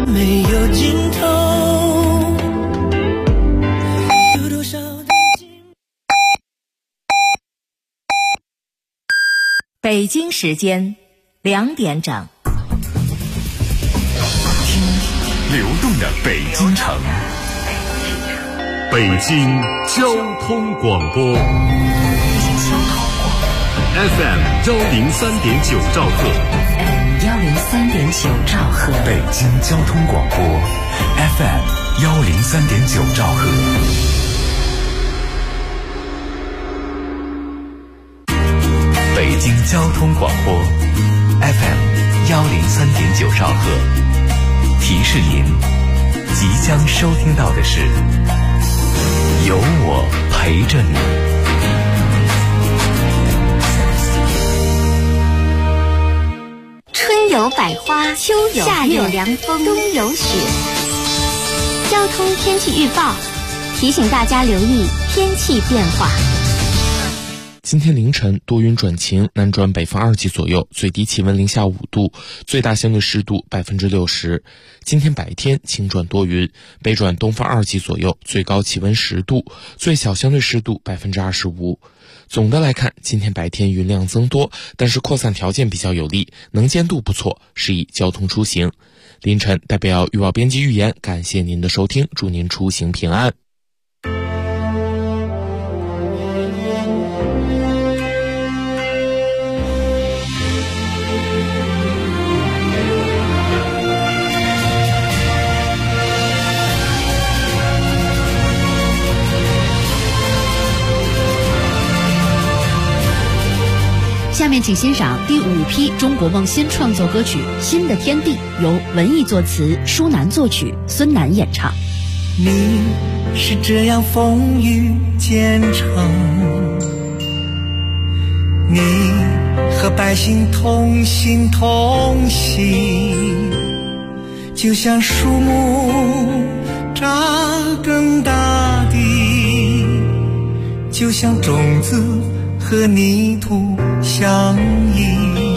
没有尽头，有多少的北京时间2点整， 听流动的北京城，北京交通广播 FM 103.9兆赫 103.9兆赫， 北京交通广播 FM 103.9兆赫。北京交通广播 FM 103.9兆赫，提示您即将收听到的是有我陪着你。 春有百花，秋有夏有凉风，冬有雪。交通天气预报提醒大家留意天气变化。 今天凌晨多云转晴，南转北风2级左右，最低气温零下5度，最大相对湿度60%。今天白天晴转多云，北转东风2级左右，最高气温10度，最小相对湿度25%。总的来看，今天白天云量增多，但是扩散条件比较有利，能见度不错，适宜交通出行。凌晨代表预报编辑预言，感谢您的收听，祝您出行平安。 下面请欣赏第5批中国梦新创作歌曲《新的天地》，由文艺作词，舒楠作曲，孙楠演唱。 你是这样风雨兼程，你和百姓同心同行，就像树木扎根大地，就像种子和泥土相依，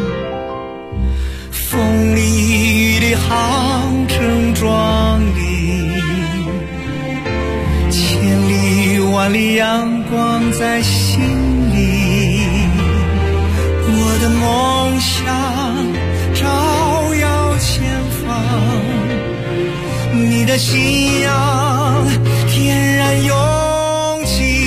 风里雨里航程壮丽，千里万里阳光在心里，我的梦想照耀前方，你的信仰天然勇气，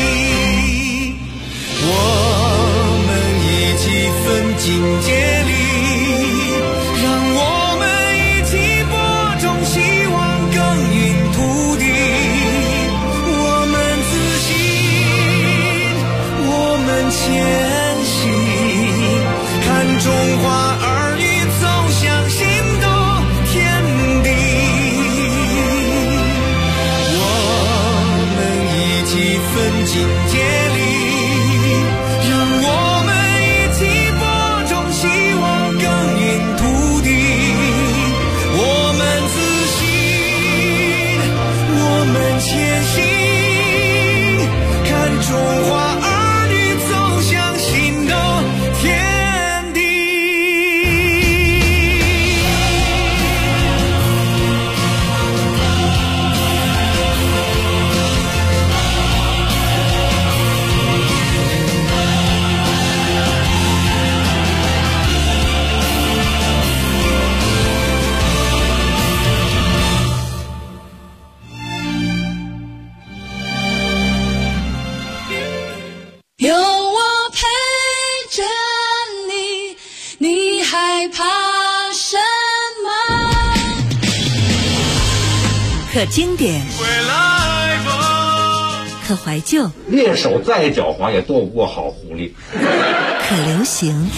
我们一起奋进接力，让我们一起播种希望，耕耘土地。我们自信，我们前行，看中华儿女走向新的天地。我们一起奋进接力，前行，看中华儿女走向新的天地。 有我陪着你，你害怕什么？ 可经典，可怀旧， 猎手再狡猾也斗不过好狐狸。 可流行，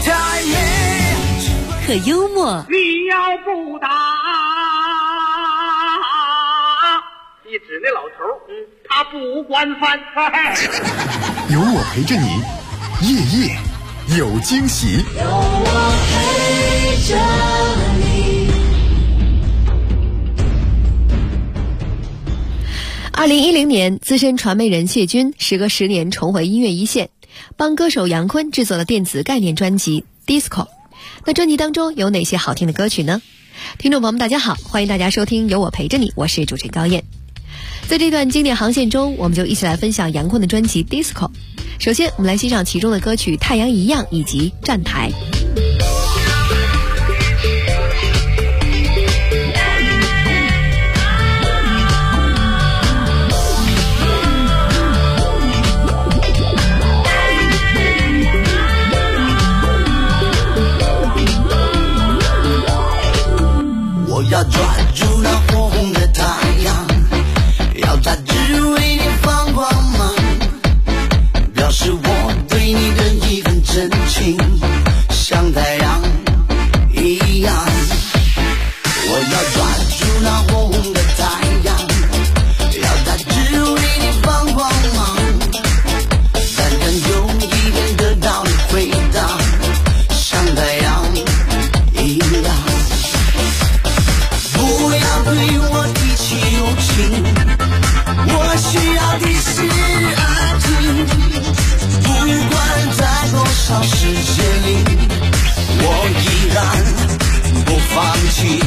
可幽默。 你要不打，你指那老头，他不管饭菜。 有我陪着你，夜夜有惊喜。 有我陪着你。 2010年，资深传媒人谢军时隔10年重回音乐一线，帮歌手杨坤制作了电子概念专辑《Disco》。那专辑当中有哪些好听的歌曲呢？ 听众朋友们大家好，欢迎大家收听有我陪着你，我是主持人高燕。在这段经典航线中，我们就一起来分享杨坤的专辑 Disco。 首先我们来欣赏其中的歌曲《太阳一样》以及《站台》。 我要抓住那火红的太阳，要它只为你放光芒，表示我对你的一份真情，像太阳一样。我要抓住那火红的太阳，要它只为你放光芒，但愿有一天得到你回答，像太阳一样。不要对我提起友情，我需要的是爱情。不管在多少世界里，我依然不放弃。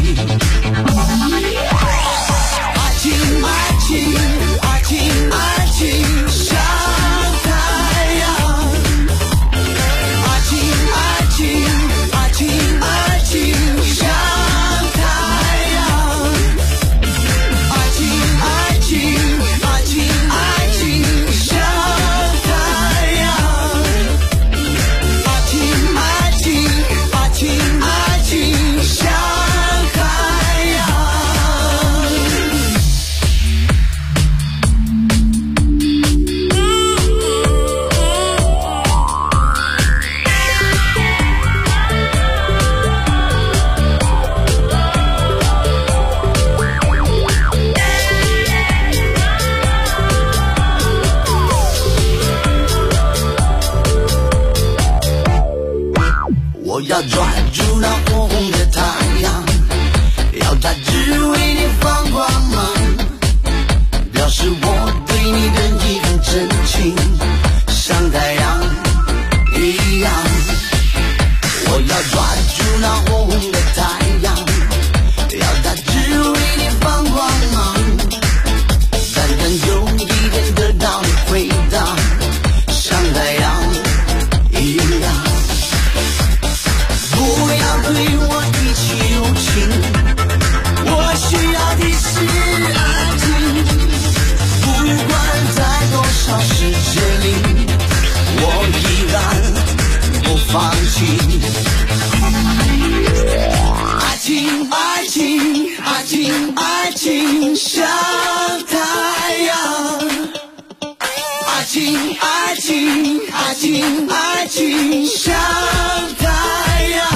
爱情，爱情，爱情，爱情，像太阳。爱情，爱情，爱情，爱情，像要抓住那火红的太阳，要它只为你放光芒，表示我对你的一份真情，像太阳一样。我要抓住那火红的太阳，要它只为你放光芒，但愿有一天得到你回答，像太阳一样。不要对我提起友情，我需要的是爱情。不管在多少世界里，我依然不放弃。爱情，爱情，爱情，爱情，像太阳。爱情，爱情，爱情，爱情，像太阳。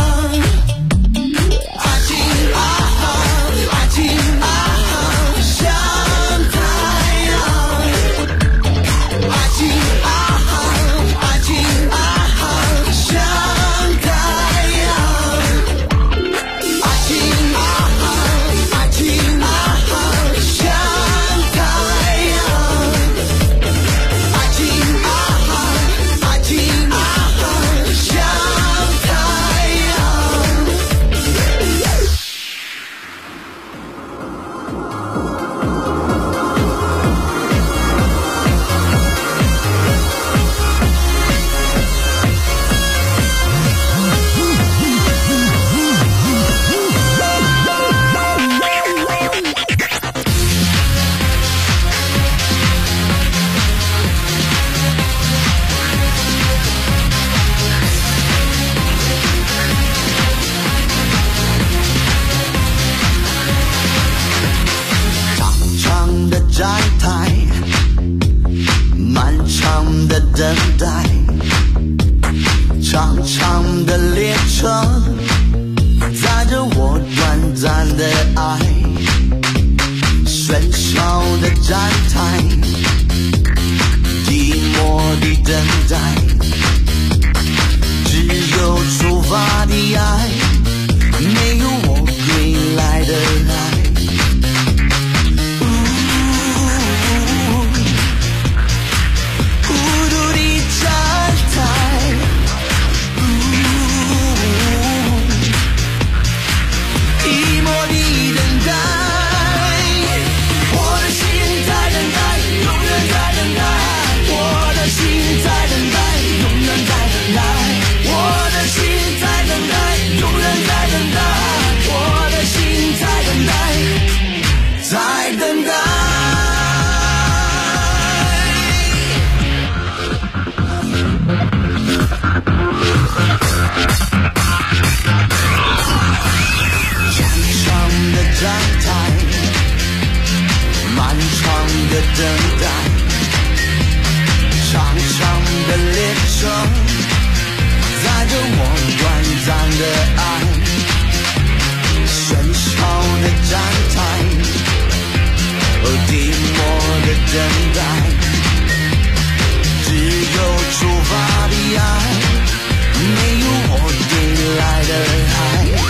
像站台，漫长的等待，长长的列车载着我短暂的爱，喧嚣的站台，寂寞的等待，只有出发的爱，没有我给来的爱。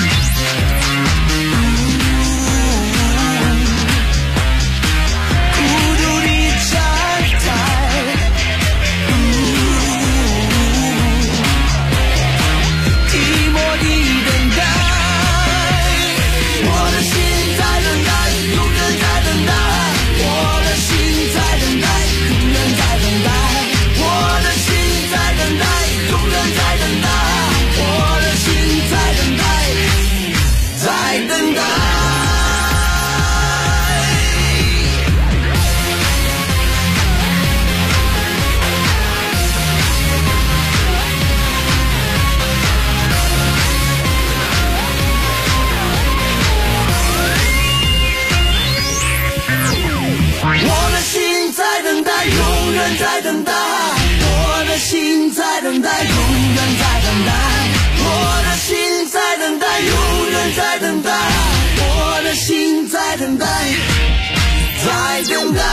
在等待，我的心在等待，永远在等待，我的心在等待，永远在等待，我的心在等待，在等待，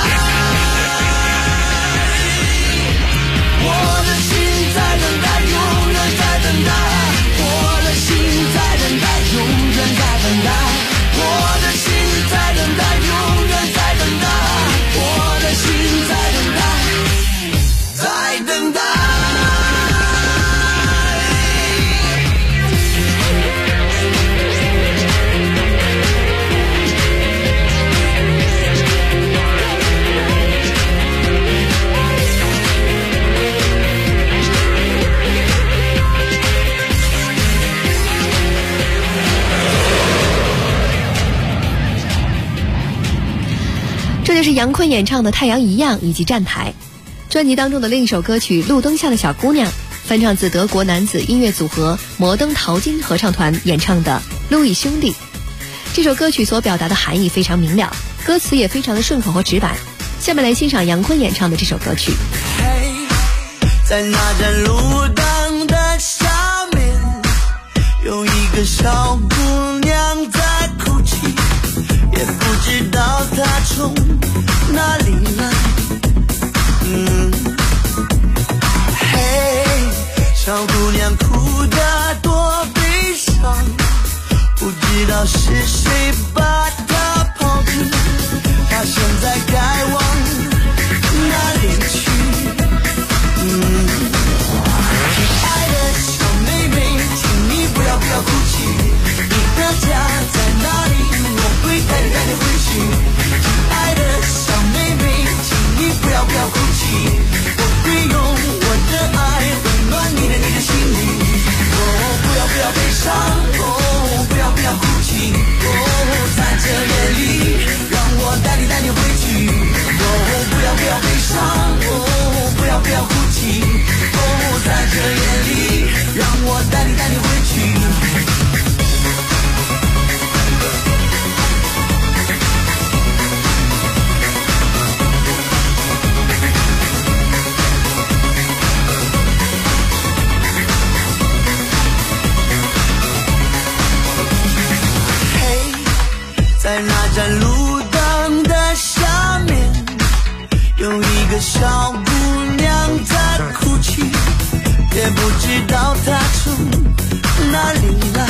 我的心在等待，永远在等待，我的心在等待，永远在等待，我的心在等待，永远在等待，我的心在等待，在等待。 这就是杨坤演唱的《太阳一样》以及《站台》。专辑当中的另一首歌曲《路灯下的小姑娘》，翻唱自德国男子音乐组合摩登淘金合唱团演唱的《路易兄弟》。这首歌曲所表达的含义非常明了，歌词也非常的顺口和直白。下面来欣赏杨坤演唱的这首歌曲。 在那盏路灯的下面，有一个小姑娘在哭泣，也不知道她从哪里来。小姑娘哭得多悲伤，不知道是谁把她抛弃，她现在该往哪里去？亲爱的小妹妹，请你不要哭泣，你的家在哪里？我会带你回去。亲爱的小妹妹，请你不要哭泣，我会用我的爱温暖你的心里。不要悲伤，不要哭泣，在这夜里让我带你回去。不要悲伤，不要哭泣，在这夜里让我带你回去。在那盏路灯的下面，有一个小姑娘在哭泣，也不知道她从哪里来。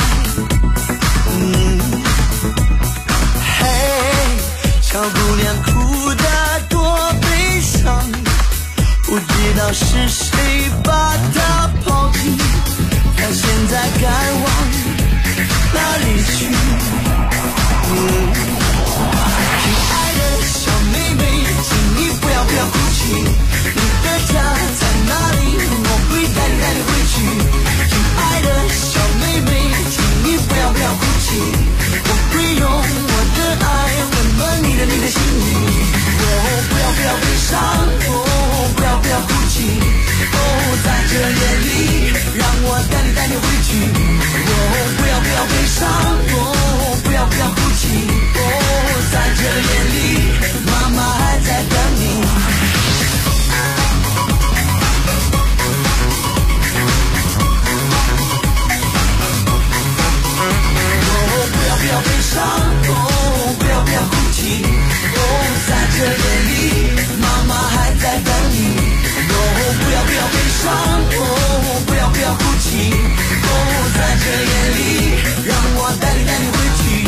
小姑娘哭得多悲伤，不知道是谁把她抛弃，她现在该往哪里去？亲爱的小妹妹，请你不要哭泣，你的家在哪里？我会带你回去。亲爱的小妹妹，请你不要哭泣， 着夜里，妈妈还在等你。不要悲伤，不要哭泣，在这夜里，让我带你回去。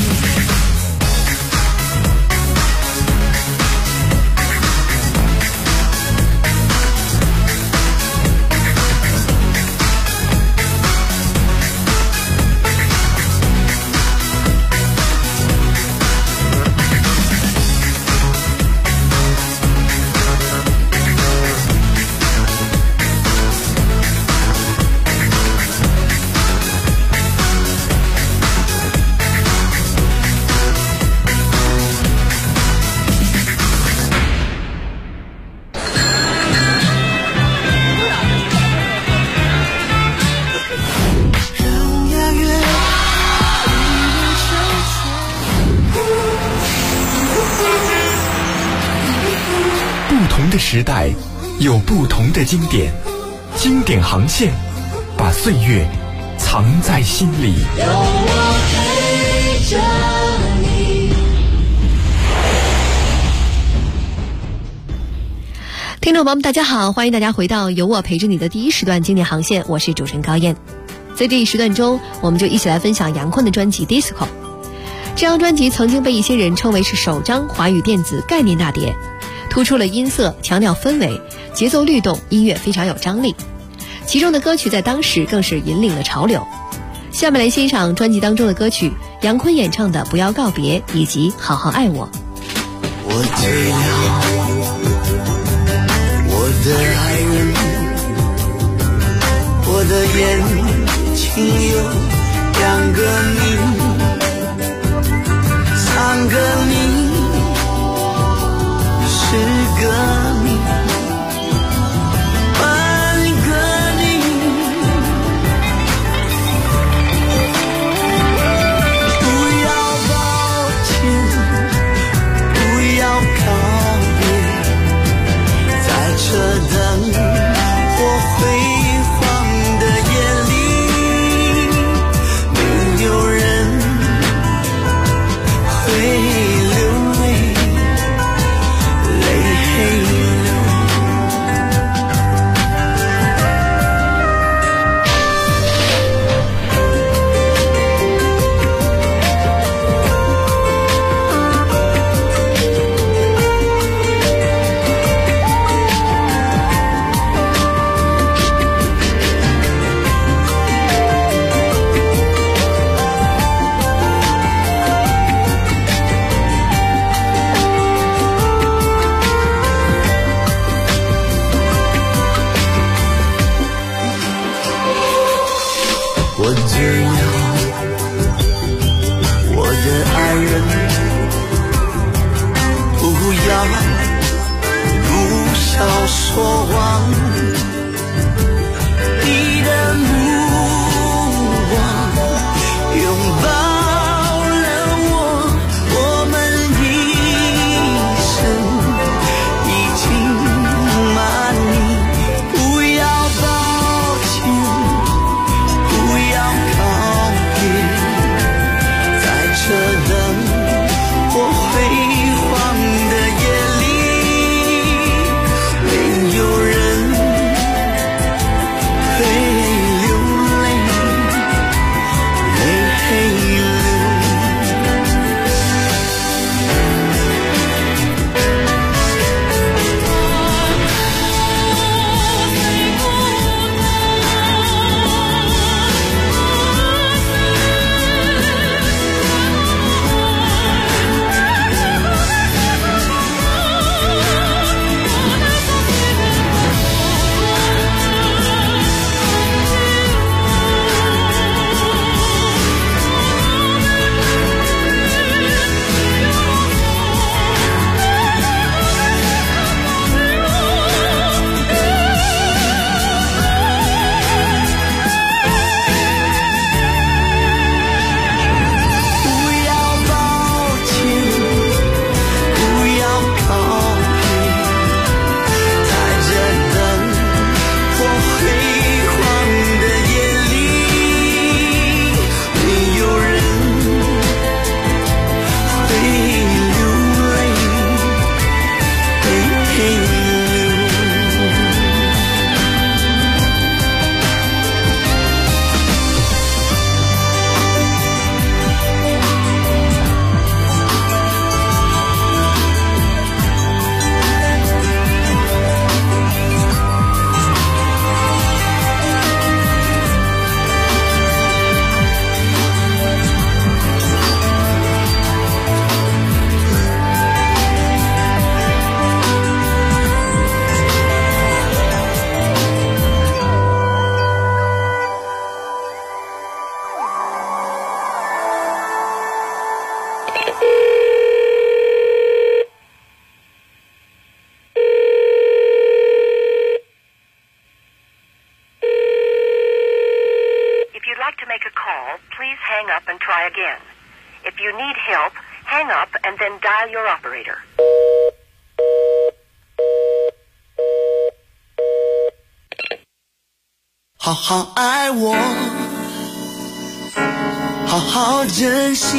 不同的时代有不同的经典，经典航线把岁月藏在心里。 有我陪着你。 听众朋友们大家好，欢迎大家回到有我陪着你的第一时段经典航线，我是主持人高燕。在这一时段中，我们就一起来分享杨坤的专辑 Disco。 这张专辑曾经被一些人称为是首张华语电子概念大碟，突出了音色，强调氛围，节奏律动，音乐非常有张力。其中的歌曲在当时更是引领了潮流。下面来欣赏专辑当中的歌曲，杨坤演唱的《不要告别》以及《好好爱我》。 我醉了，我的爱人，我的眼睛有两个你，3个你，10个你，8个你，不要抱歉，不要告别，在这等我辉煌的夜里，没有人会 again. If you need help, hang up and then dial your operator. 好好爱我，好好珍惜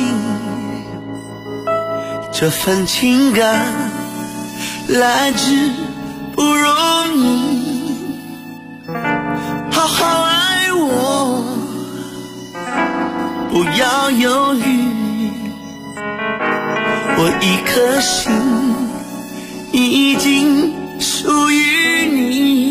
这份情感，来之不容易。好好爱我，不要犹豫，我一颗心已经属于你。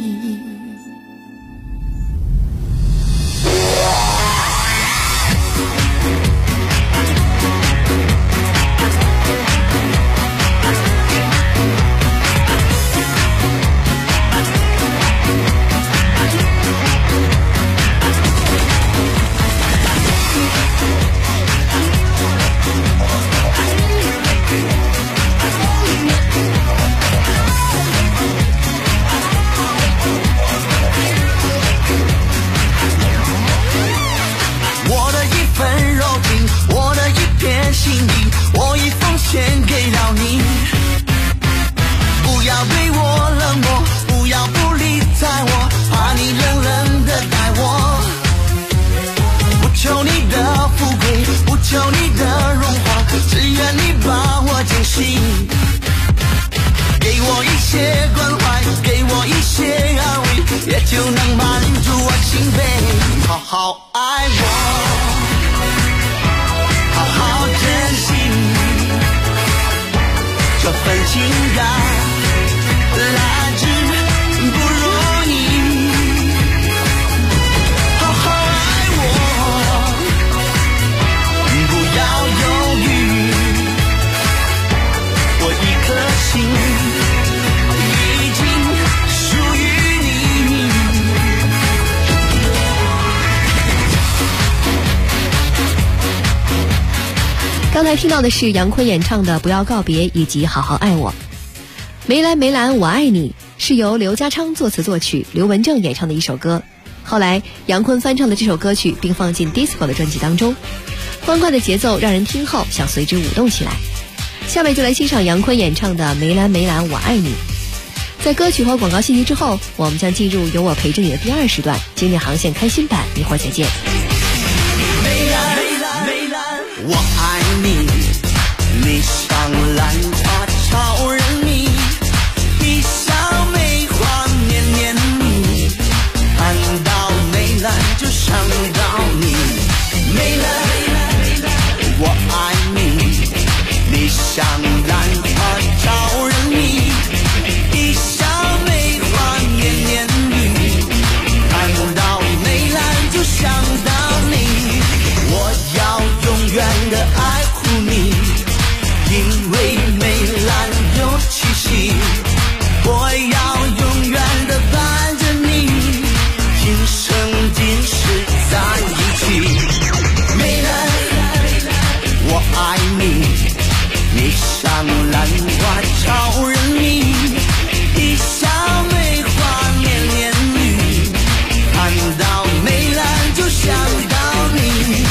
刚才听到的是杨坤演唱的《不要告别》以及《好好爱我》。梅兰梅兰我爱你是由刘家昌作词作曲，刘文正演唱的一首歌。后来杨坤翻唱了这首歌曲，并放进 disco 的专辑当中，欢快的节奏让人听后想随之舞动起来。下面就来欣赏杨坤演唱的《梅兰梅兰我爱你》。在歌曲和广告信息之后，我们将进入有我陪着你的第2时段经典航线开心版，一会儿再见。 梅兰梅兰我爱你，你像兰花超人迷，你像梅花绵绵蜜，看到梅兰就想到你。梅兰我爱你，你像兰花超人迷，你像梅花绵绵蜜，看到梅兰就想到你。我要永远的爱护你，因为梅兰有气息。我要永远的伴着你，今生今世在一起。梅兰我爱你，你像兰花超人迷，你像梅花绵绵蜜，看到梅兰就想到你。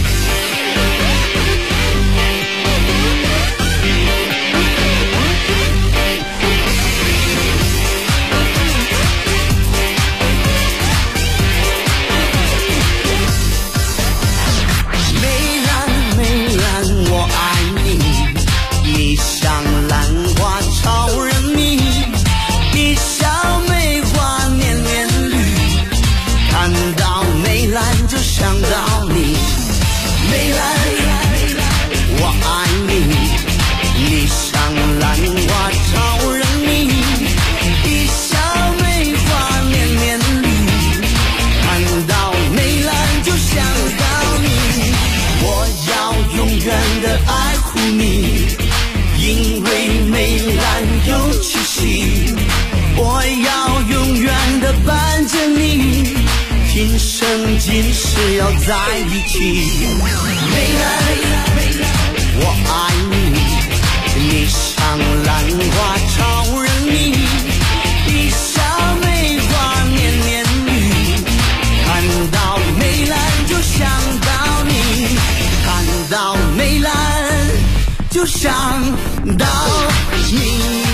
今世要在一起，梅兰，我爱你，你像兰花超人迷，你像梅花绵绵蜜，看到梅兰就想到你，看想到你。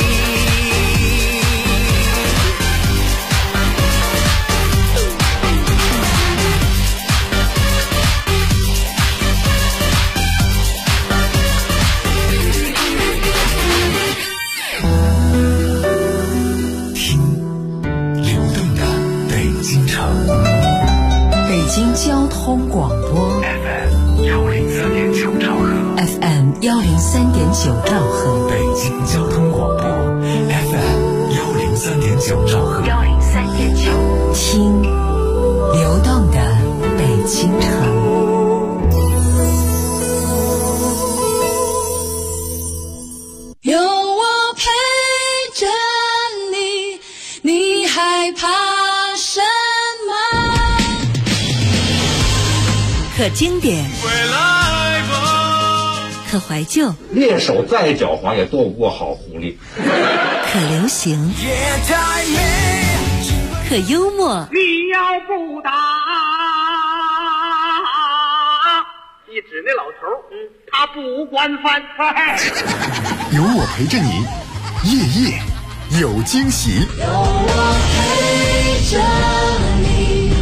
北京交通广播 FM 103.9兆赫 FM 103.9兆赫， 北京交通广播 FM 103.9兆赫 103.9， 听流动的北京城。 有我陪着你，你害怕什么？ 可经典，可怀旧， 猎手再狡猾也躲不过好狐狸。 可流行，可幽默。 你要不打，一指那老头，他不惯犯。 有我陪着你，夜夜有惊喜。 有我陪着你。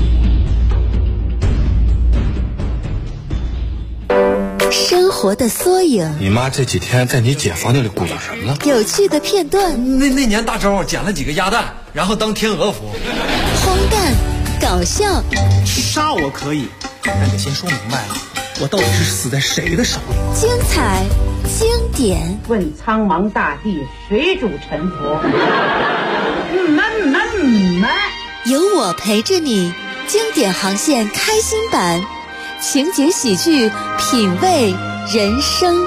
生活的缩影， 你妈这几天在你姐房间里鼓捣什么呢？ 有趣的片段。 那年大周捡了几个鸭蛋，然后当天鹅服。 荒诞，搞笑。 杀我可以，但得先说明白了，我到底是死在谁的手里？ 精彩，经典。 问苍茫大地，谁主沉浮？ 有我陪着你，经典航线开心版。情景喜剧，品味人生。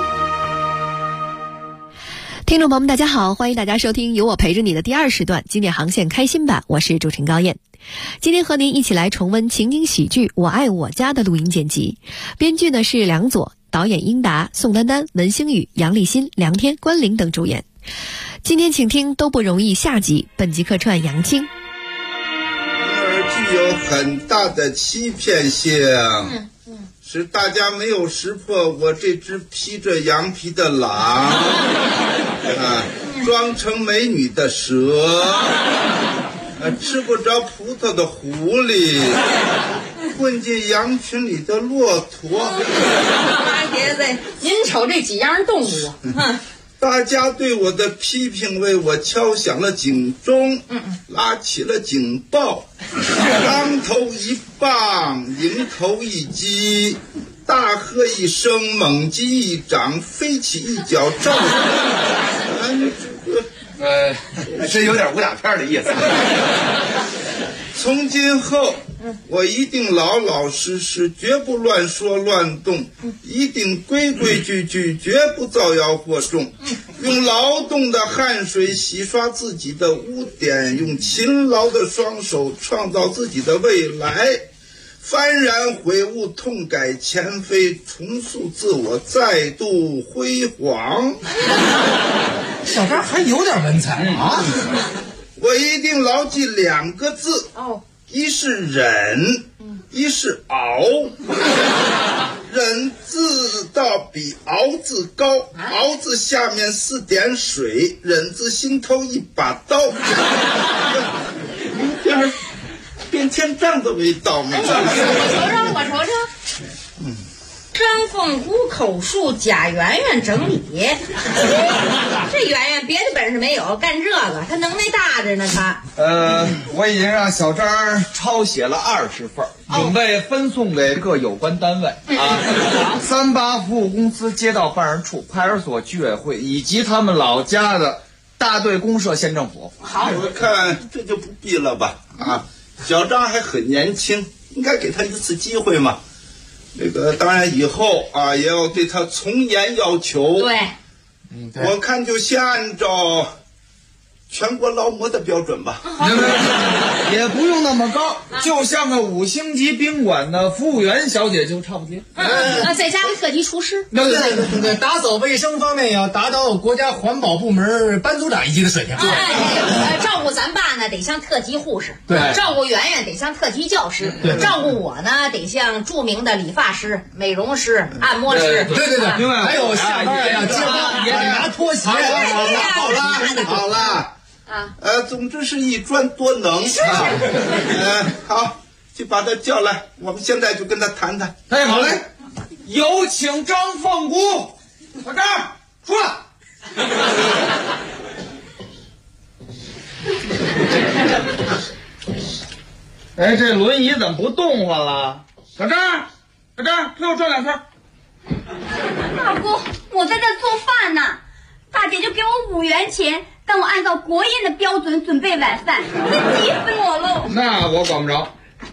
听众朋友们大家好，欢迎大家收听有我陪着你的第2时段经典航线开心版，我是主持人高燕。今天和您一起来重温情景喜剧《我爱我家》的录音剪辑，编剧呢是梁左，导演英达、宋丹丹、文星宇、杨立新、梁天、关凌等主演。今天请听都不容易下集，本集客串杨青。 具有很大的欺骗性，使大家没有识破我这只披着羊皮的狼，装成美女的蛇，吃不着葡萄的狐狸，混进羊群里的骆驼。 大爷子，您瞅这几样动物， 大家对我的批评为我敲响了警钟，拉起了警报。当头一棒，迎头一击，大喝一声，猛击一掌，飞起一脚，照这有点武打片的意思。 从今后，我一定老老实实，绝不乱说乱动，一定规规矩矩，绝不造谣惑众，用劳动的汗水洗刷自己的污点，用勤劳的双手创造自己的未来，幡然悔悟，痛改前非，重塑自我，再度辉煌。 小张还有点文采啊！ 我一定牢记2个字，一是忍，一是熬。忍字到比熬字高，熬字下面4点水，忍字心头一把刀，有点变天杖的味道嘛。 我瞅瞅。张凤虎口述，贾圆圆整理。这圆圆别的本事没有，干这个他能耐大着呢。他我已经让小张抄写了20份，准备分送给各有关单位38服务公司、街道办事处、派出所、居委会以及他们老家的大队公社、县政府。 好，我看这就不必了吧。小张还很年轻，应该给他一次机会嘛。当然以后也要对他从严要求。 对， 我看就先按照全国劳模的标准吧。 也不用那么高，就像个5星级宾馆的服务员小姐就差不多。 再加个特级厨师。 对，打扫卫生方面要达到国家环保部门班组长一级的水平。 照顾咱爸呢，得像特级护士； 对， 照顾圆圆得像特级教师；照顾我呢，得像著名的理发师、美容师、按摩师。 对，还有下班呀，接班也得拿拖鞋。 好了。总之是一专多能。好，就把他叫来，我们现在就跟他谈谈。 哎，好嘞，有请张凤姑，小张出来。哎，这轮椅怎么不动唤了？小张，陪我转2圈。 大姑，我在这做饭呢，大姐就给我5元钱，但我按照国宴的标准准备晚饭，急死我了。 那我管不着。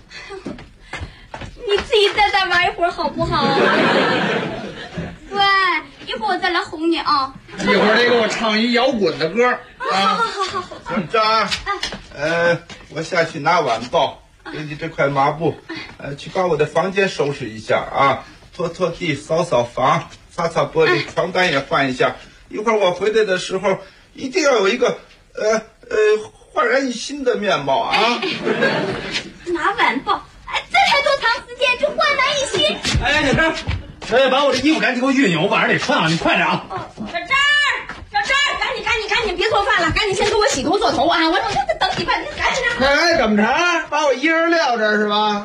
你自己在这玩一会儿好不好？对，一会儿我再来哄你啊。 一会儿得给我唱一摇滚的歌。 好。 小张，我下去拿晚报，给你这块抹布，去把我的房间收拾一下啊，拖地，扫房，擦玻璃，床单也换一下。一会儿我回来的时候，一定要有一个焕然一新的面貌啊！ 拿晚报，这才多长时间就焕然一新？ 哎，小张，把我这衣服赶紧给我熨熨，我晚上得穿啊，你快点啊！ 小张，赶紧别做饭了，赶紧先给我洗头做头啊！我这等你饭，赶紧的。 哎，怎么着？把我一人撂这儿是吧？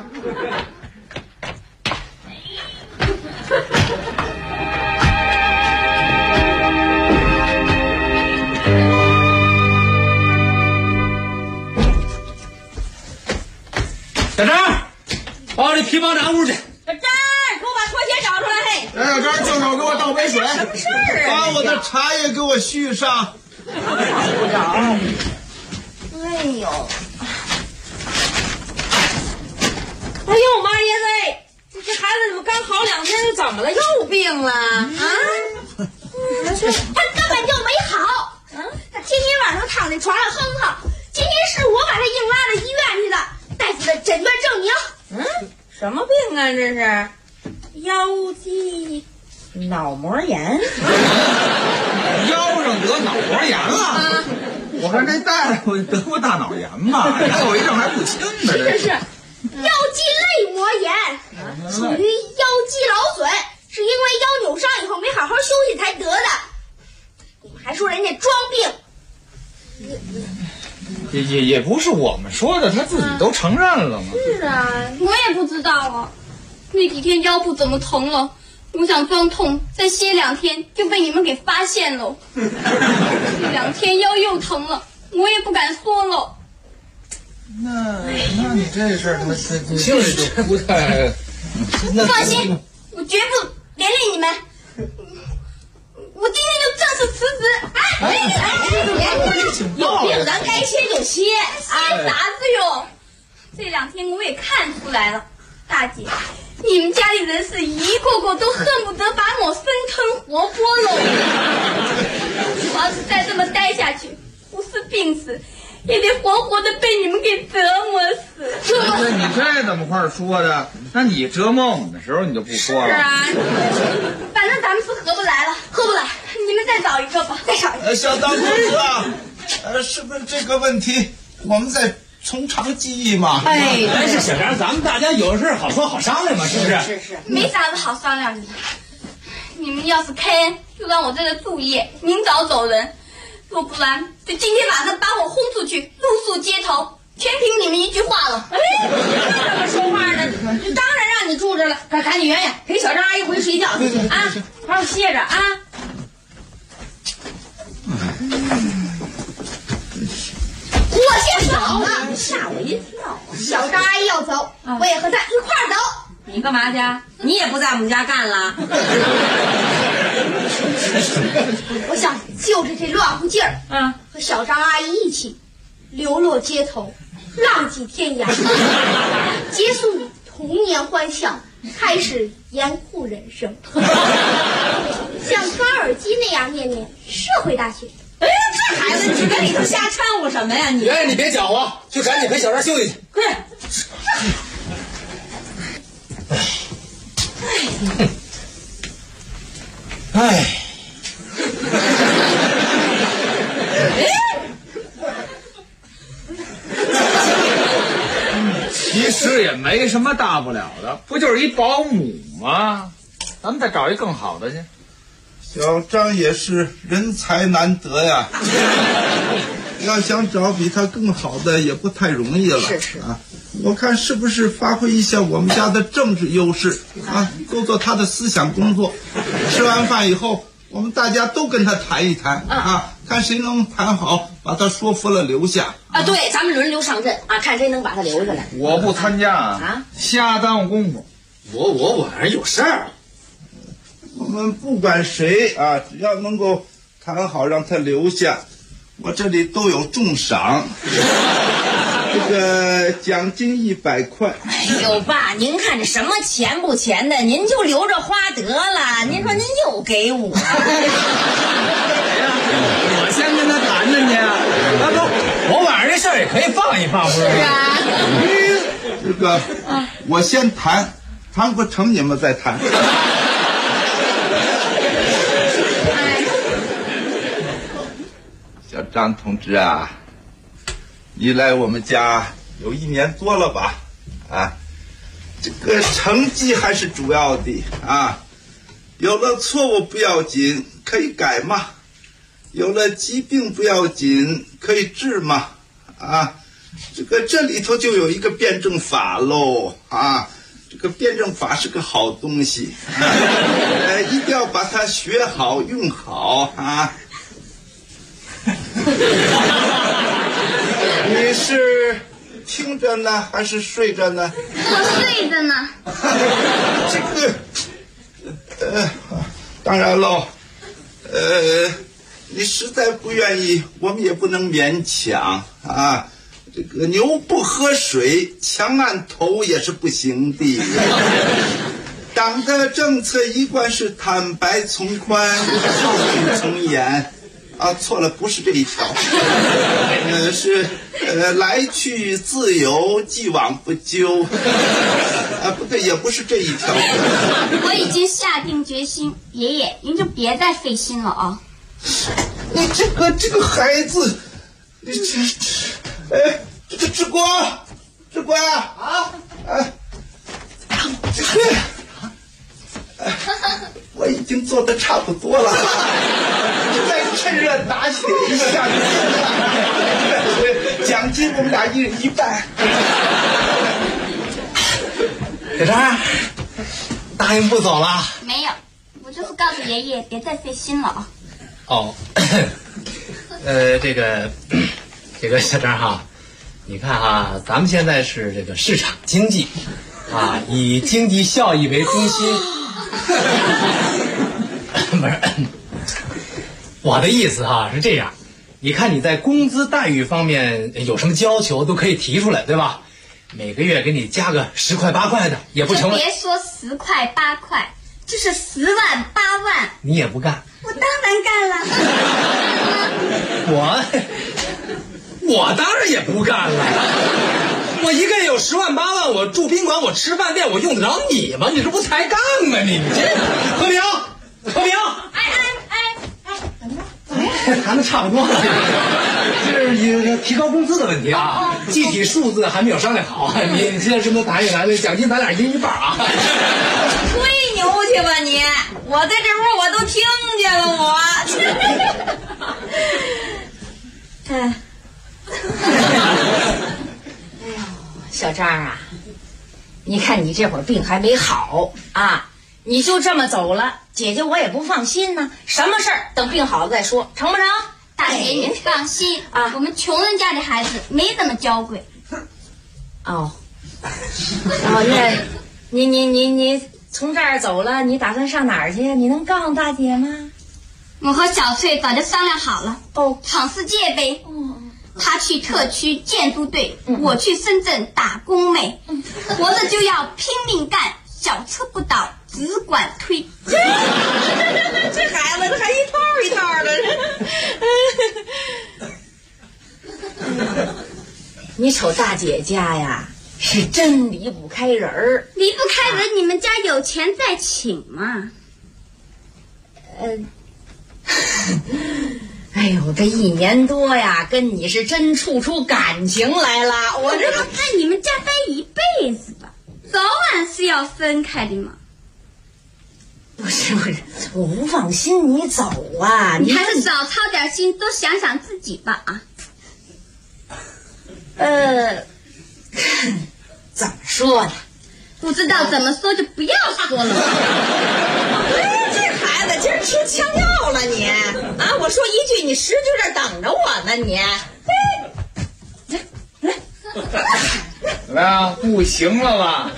小张，把我这皮包拿屋去。 小张，给我把拖鞋找出来。嘿， 小张，就手给我倒杯水。 什么事儿啊？ 把我的茶叶给我续上。 部长，哎呦， 妈耶嘞！这孩子怎么刚好2天就怎么了？又病了啊？ 他根本就没好。他天天晚上躺在床上哼哼。今天是我把他硬拉到医院去的，大夫的诊断证明。 什么病啊？这是腰肌脑膜炎。 腰上得脑膜炎了？我看这大夫得过大脑炎吧？还有一症还不轻呢。 是腰肌类膜炎，属于腰肌劳损，是因为腰扭伤以后没好好休息才得的。你们还说人家装病？ 也不是我们说的，他自己都承认了嘛。 是啊，我也不知道啊。那几天腰不怎么疼了，我想装痛，再歇2天就被你们给发现了。这2天腰又疼了，我也不敢说了。 那你这事儿他听着就不太…… 放心，我绝不连累你们。我今天就正式辞职。 有病咱该歇就歇， 歇啥子哟？这2天我也看出来了，大姐，你们家里人是一个个都恨不得把我生吞活剥了。我要是再这么待下去，不是病死，也得活活的被你们给折磨死。 你这怎么话说的？那你折磨我们的时候你就不说了。 是啊，反正咱们是合不来了，合不来，你们再找一个吧，再找一个。 小刀同志啊，是不是这个问题我们再从长计议嘛？ 但是小张，咱们大家有事好说好商量嘛，是不是？ 是，没啥子好商量的。你们要是开恩，就让我在这住一夜，明早走人；若不然，就今天晚上把我轰出去，露宿街头，全凭你们一句话了。 怎么说话呢？就当然让你住着了，赶紧圆圆陪小张阿姨回睡觉去啊，好好歇着啊。 我先走了，吓我一跳。小张阿姨要走，我也和她一块儿走。 你干嘛去？你也不在我们家干了？ 我想就着这乱乎劲儿，和小张阿姨一起流落街头，浪迹天涯，结束童年欢笑，开始严酷人生。像川尔基那样念社会大学。 哎，这孩子，你在里头瞎掺和什么呀你？ 圆圆，你别搅和，去赶紧陪小张休息去。 快！ 哎。 其实也没什么大不了的，不就是一保姆吗？咱们再找一更好的去。 小张也是人才难得呀，要想找比他更好的也不太容易了。 是啊，我看是不是发挥一下我们家的政治优势啊，做他的思想工作。吃完饭以后，我们大家都跟他谈一谈啊，看谁能谈好，把他说服了留下。 啊，对，咱们轮流上阵啊，看谁能把他留下来。 我不参加啊，瞎耽误功夫。 我晚上有事儿。 我们不管谁啊，只要能够谈好让他留下，我这里都有重赏。这个奖金100块。 哎呦，爸，您看这什么钱不钱的，您就留着花得了。您说您又给我， 我先跟他谈谈去。 不，我晚上这事儿也可以放一放，不是？ 是啊。 这个，我先谈不成你们再谈。小张同志啊，你来我们家有1年多了吧？啊，这个成绩还是主要的啊。有了错误不要紧，可以改嘛；有了疾病不要紧，可以治嘛。啊，这里头就有一个辩证法喽啊。这个辩证法是个好东西，一定要把它学好用好啊。你是听着呢还是睡着呢？ 我睡着呢。 这个，当然喽，你实在不愿意，我们也不能勉强啊。这个牛不喝水，强按头也是不行的。党的政策一贯是坦白从宽，受训从严。啊，错了，不是这一条，是来去自由，既往不咎。啊，不对，也不是这一条。 我已经下定决心，爷爷，您就别再费心了啊。 你这个孩子，你这志国啊，这个。我已经做得差不多了，再趁热打铁一下，奖金我们俩1人1半。 小张，答应不走了？ 没有，我就是告诉爷爷别再费心了啊。 哦，这个小张哈，你看哈，咱们现在是这个市场经济啊，以经济效益为中心。不是，我的意思哈是这样，你看你在工资待遇方面有什么要求都可以提出来，对吧？每个月给你加个10块8块的也不成了。 别说10块8块，这是10万8万。 你也不干？ 我当然干了。我当然也不干了。我一个月有10万8万，我住宾馆，我吃饭店，我用得着你吗？你这不抬杠吗？你这和平。谈的差不多了，这是提高工资的问题啊，具体数字还没有商量好。你现在什么谈一谈，奖金咱俩1人1半啊。 吹牛去吧你！我在这屋我都听见了我。哎呦，小张啊，你看你这会儿病还没好啊，你就这么走了，姐姐我也不放心呢。什么事儿等病好了再说，成不成？ 大姐你放心啊，我们穷人家的孩子没这么娇贵。 哦，那你从这儿走了，你打算上哪儿去？你能告诉大姐吗？ 我和小翠早就商量好了，闯世界呗。他去特区建筑队，我去深圳打工妹，活着就要拼命干，小车不倒，只管推。 这孩子这还一套一套的。 你瞅大姐家呀，是真离不开人儿。 离不开人，你们家有钱再请嘛。 哎呦，这1年多呀，跟你是真处出感情来了。我这看你们家待一辈子吧，早晚是要分开的嘛。 不是，我不放心你走啊！ 你还是少操点心，多想想自己吧啊。 怎么说呢？ 不知道怎么说就不要说了。 这孩子今儿吃枪药了你啊！我说一句，你10句这等着我呢你。 怎么样？不行了吧？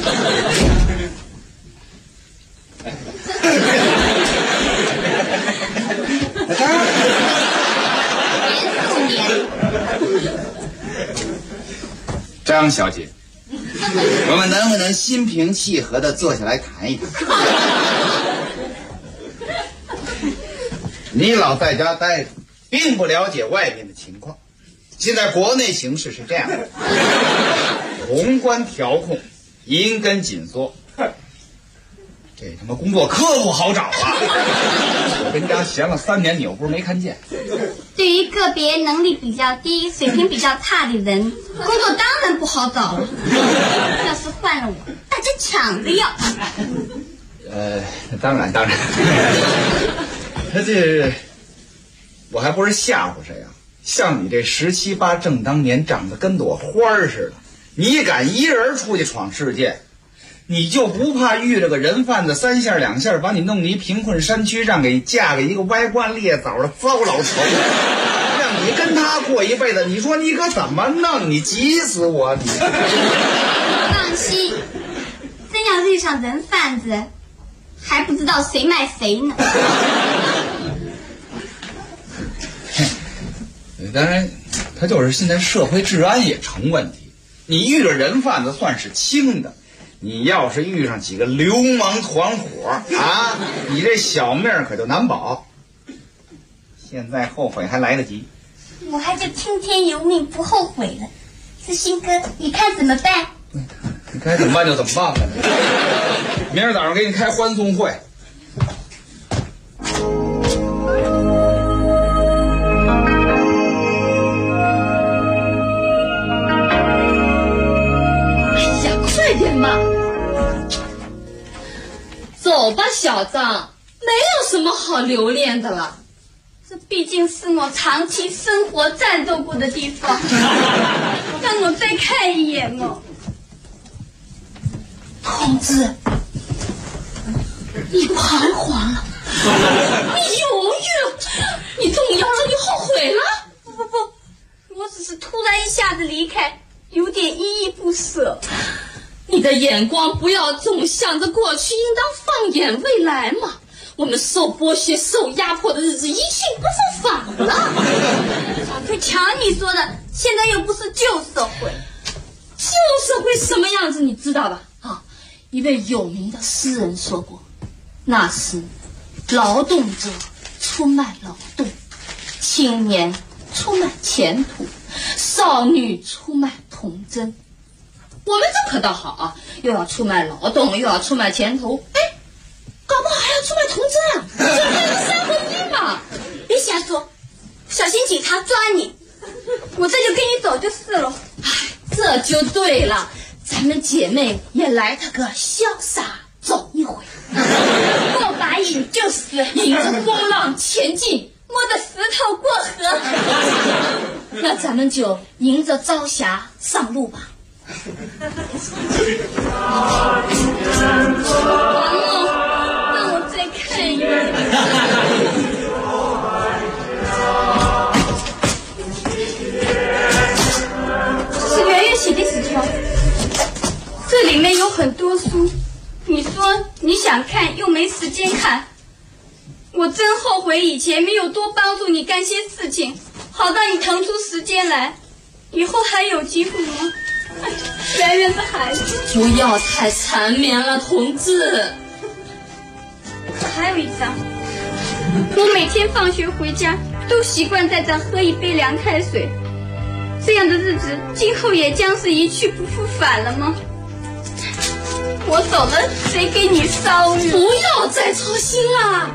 张小姐，我们能不能心平气和地坐下来谈一谈？你老在家待着，并不了解外面的情况。现在国内形势是这样的，宏观调控银根紧缩，这他妈工作可不好找啊！我跟家闲了3年，你又不是没看见。 对于个别能力比较低、水平比较差的人，工作当然不好找了。要是换了我，大家抢着要。 当然。这我还不是吓唬谁啊？像你这17、18正当年，长得跟朵花似的，你敢一人出去闯世界？你就不怕遇着个人贩子3下2下把你弄你贫困山区，让给嫁给一个歪瓜裂枣的糟老头，让你跟他过一辈子？你说你可怎么弄？你急死我！你放心，真要遇上人贩子，还不知道谁卖谁呢。 当然，他就是现在社会治安也成问题。你遇着人贩子算是轻的。你要是遇上几个流氓团伙啊，你这小命可就难保。现在后悔还来得及。 我还就听天由命，不后悔了。志新哥，你看怎么办？ 你该怎么办就怎么办吧。明儿早上给你开欢送会。 快点嘛！走吧，小张，没有什么好留恋的了。 这毕竟是我长期生活战斗过的地方，让我再看一眼嘛。 同志，你彷徨了，你犹豫了，你动摇了，你后悔了？ 不，我只是突然一下子离开，有点依依不舍。 你的眼光不要总想着过去，应当放眼未来嘛。我们受剥削、受压迫的日子一去不复返了。 小崔强，你说的，现在又不是旧社会。 旧社会什么样子你知道吧？啊，一位有名的诗人说过，那是劳动者出卖劳动，青年出卖前途，少女出卖童真。我们这可倒好啊，又要出卖劳动，又要出卖前途，哎，搞不好还要出卖童真啊！这还是3合1嘛！ 别瞎说，小心警察抓你！我这就跟你走就是了。 哎，这就对了，咱们姐妹也来他个潇洒走一回。 过把瘾就是迎着风浪前进， 摸着石头过河。 那咱们就迎着朝霞上路吧。 让我再看一眼。是圆圆写的纸条，这里面有很多书，你说你想看又没时间看，我真后悔以前没有多帮助你干些事情，好让你腾出时间来，以后还有机会吗？圆圆的孩子， 不要太缠绵了，同志。 还有一张，我每天放学回家都习惯在这喝一杯凉开水， 这样的日子今后也将是一去不复返了吗？我走了，谁给你烧日？ 不要再操心了。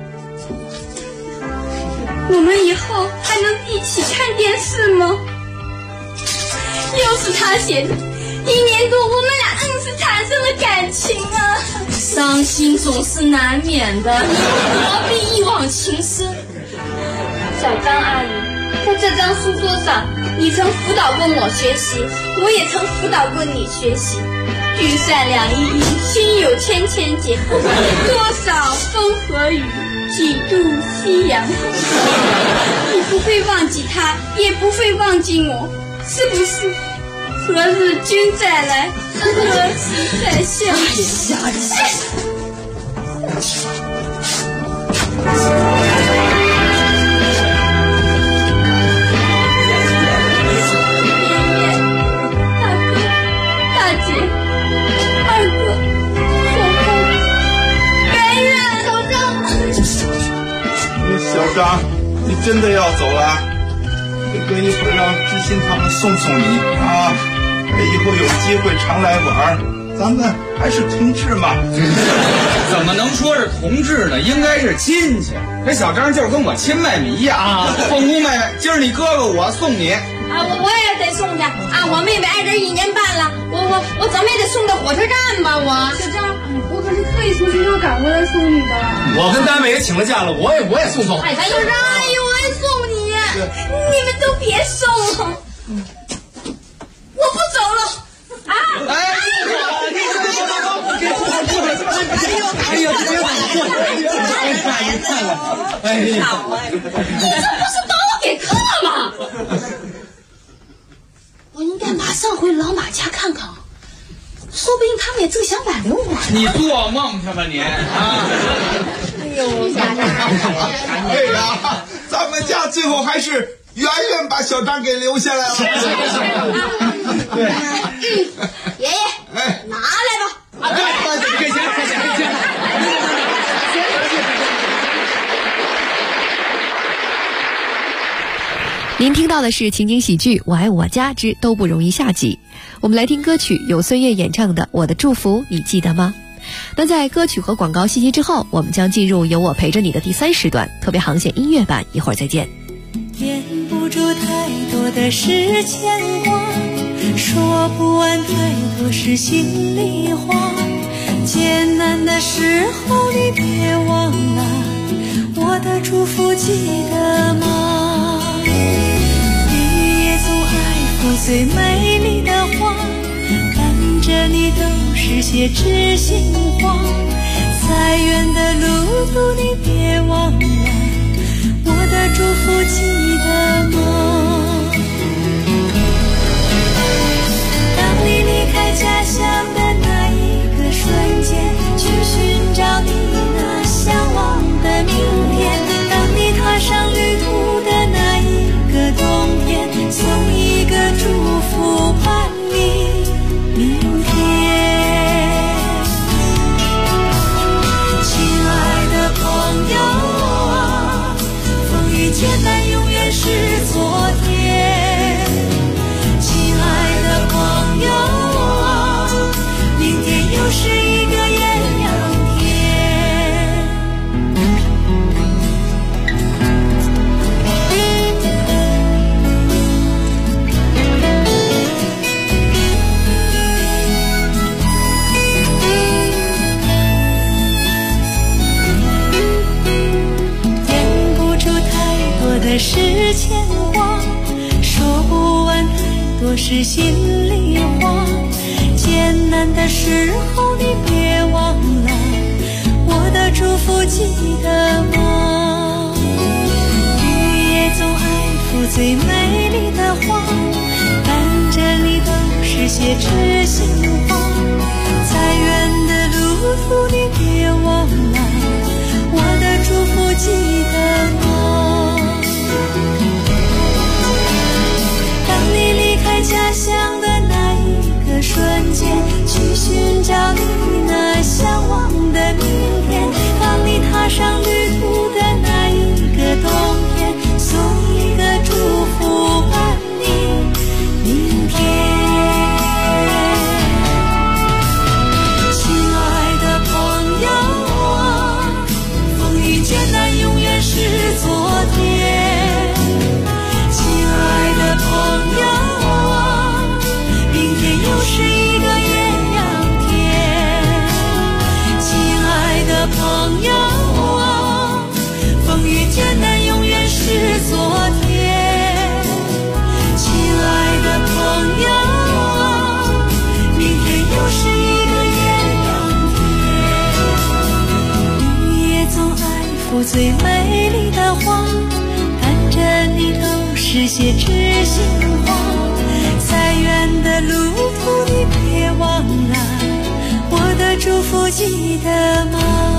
我们以后还能一起看电视吗？又是他写的，1年多我们俩硬是产生了感情啊！ 伤心总是难免的，何必一往情深？ 小张阿姨，在这张书桌上，你曾辅导过我学习，我也曾辅导过你学习。聚散两依依，心有千千结，多少风和雨，几度夕阳红。你不会忘记他，也不会忘记我，是不是？何日君再来，何时再相见？ 小张，你真的要走了？隔一会儿让知心他们送送你啊！以后有机会常来玩，咱们还是同志嘛。 怎么能说是同志呢？应该是亲戚。这小张就是跟我亲妹妹一样啊。凤姑妹妹，今儿你哥哥我送你啊，我也得送去啊！我妹妹挨这1年半了，我怎么也得送到火车站吧？ 小张，我可是特意从学校赶过来送你的。 我跟单位也请了假了，我也送。 哎，小张阿姨，我也送你，你们都别送了，我不走了啊！ 哎， 你这不是把我给克吗？我应该马上回老马家看看，说不定他们也正想挽留我。 你做梦去吧你啊！ 哎呦，家长， 对呀，咱们家最后还是圆圆把小张给留下来了。 对， 爷爷，拿来吧。 给钱。 您听到的是情景喜剧《我爱我家之都不容易》下集。我们来听歌曲，由孙悦演唱的《我的祝福》，你记得吗？那在歌曲和广告信息之后，我们将进入有我陪着你的第3时段特别航线音乐版，一会儿再见。 掩不住太多的是牵挂，说不完太多是心里话，艰难的时候你别忘了我的祝福，记得吗？雨也总爱抚最美丽的花，伴着你都是些知心话，再远的路途你别忘了我的祝福，记得吗？当你离开家乡的那一个瞬间，去寻找你那向往的明天，当你踏上旅途的那一个冬天，送一个祝福伴你明天。亲爱的朋友啊，风雨艰难永远是昨天，亲爱的朋友啊，明天又是一个艳阳天。掩不住太多的是牵挂，说不完太多是心里话，艰难的时候你别忘了我的祝福，记得吗？雨也总爱抚最美丽的花，伴着你都是些知心话，再远的路途你别忘了我的祝福，记得吗？当你离开家乡的那一个瞬间，去寻找你那向往的明天，当你踏上旅途的那一个冬天，送一个祝福伴你最美丽的花，看着你都是些知心话。再远的路途你别忘了，我的祝福记得吗？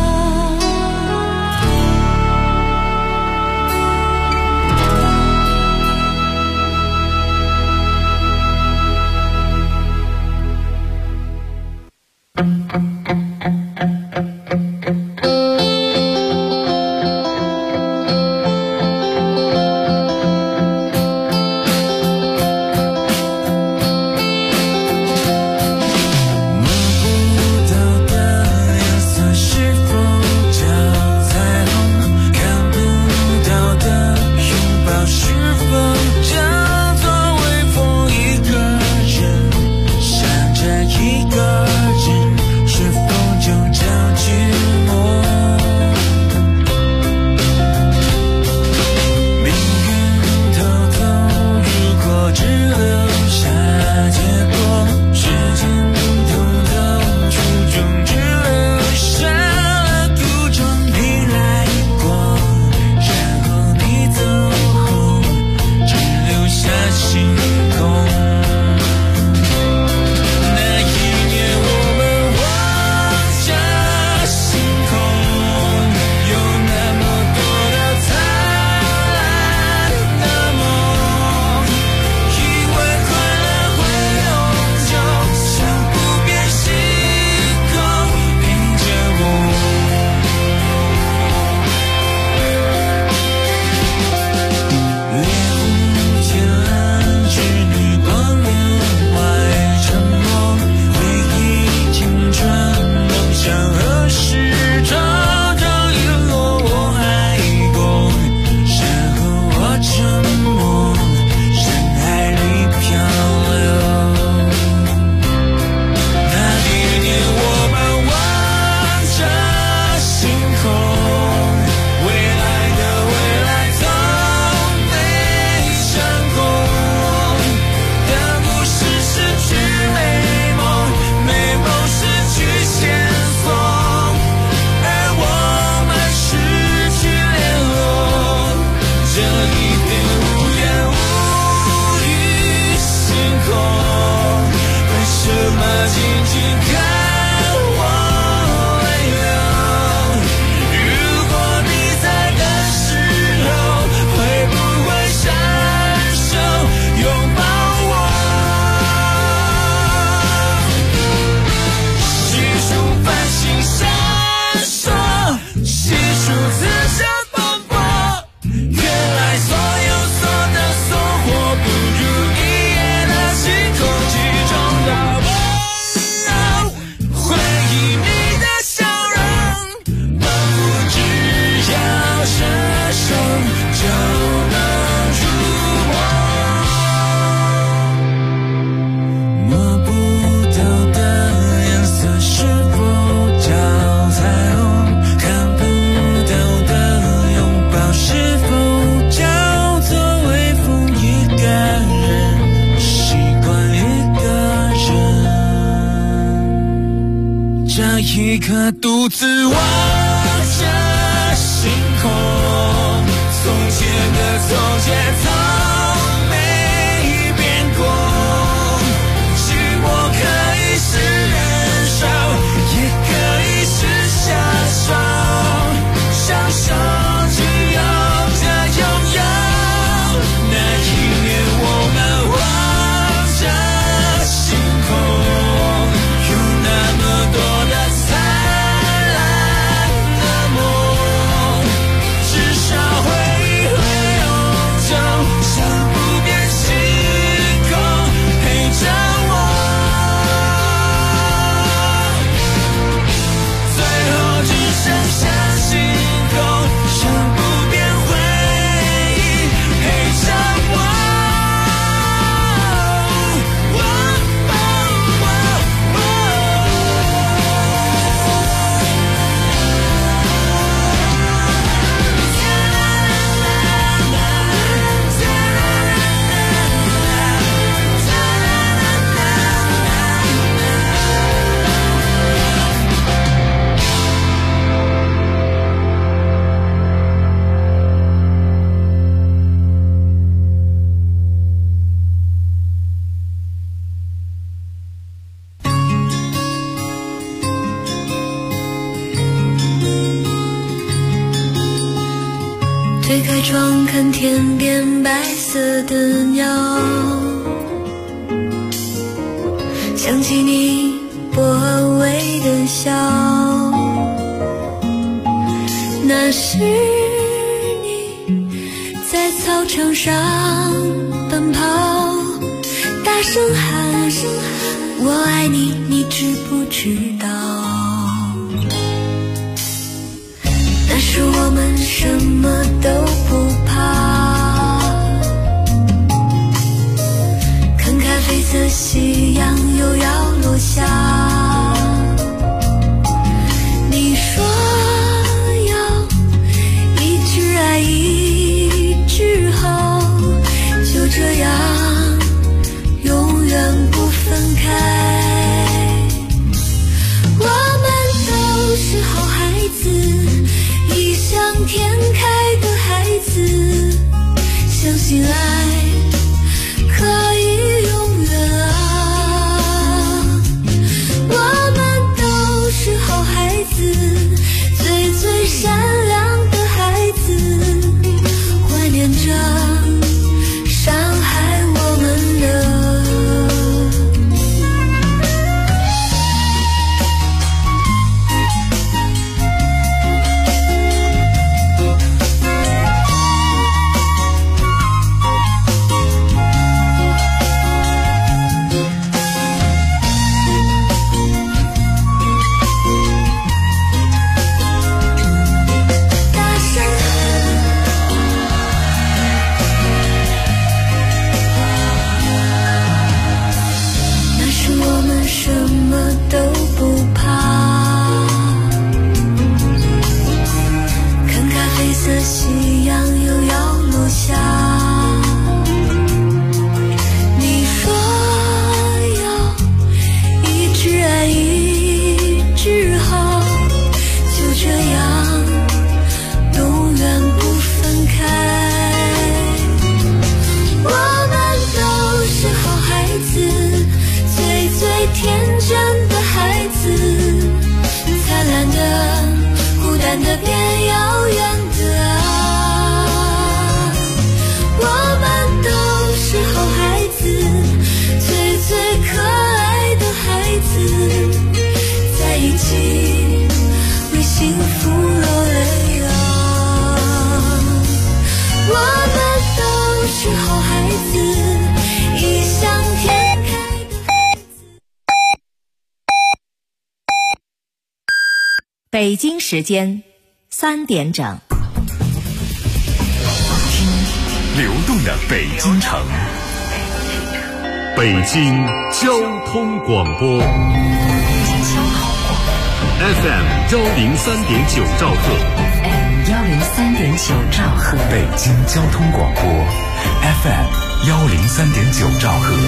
一刻独自望着星空，从前的从前从没变过，寂寞可以是忍受，也可以是享受，享受只有这拥有。那一年我们望着星空，有那么多的灿烂推开窗看天边白色的鸟，想起你薄微的笑，那是你在操场上奔跑，大声喊我爱你，你知不知道？那时我们什么都不怕，看咖啡色夕阳又要落下，你说要一直爱一直好，就这样永远不分开。我们都是好孩子，异想天开的孩子，相信爱可以永远啊。我们都是好孩子，最最善良的孩子，怀念着伤害我们的。夕阳又要落下，你说要一直爱一直好，就这样永远不分开。我们都是好孩子，最最天真的孩子，灿烂的孤单的变遥远的啊，我们都是好孩子，最最可爱的孩子，在一起为幸福落泪啊。我们都是好孩子，异想天开的孩子。 北京时间3点整。 流动的北京城，北京交通广播 FM 103.9兆赫 FM 103.9兆赫， 北京交通广播 FM 103.9兆赫。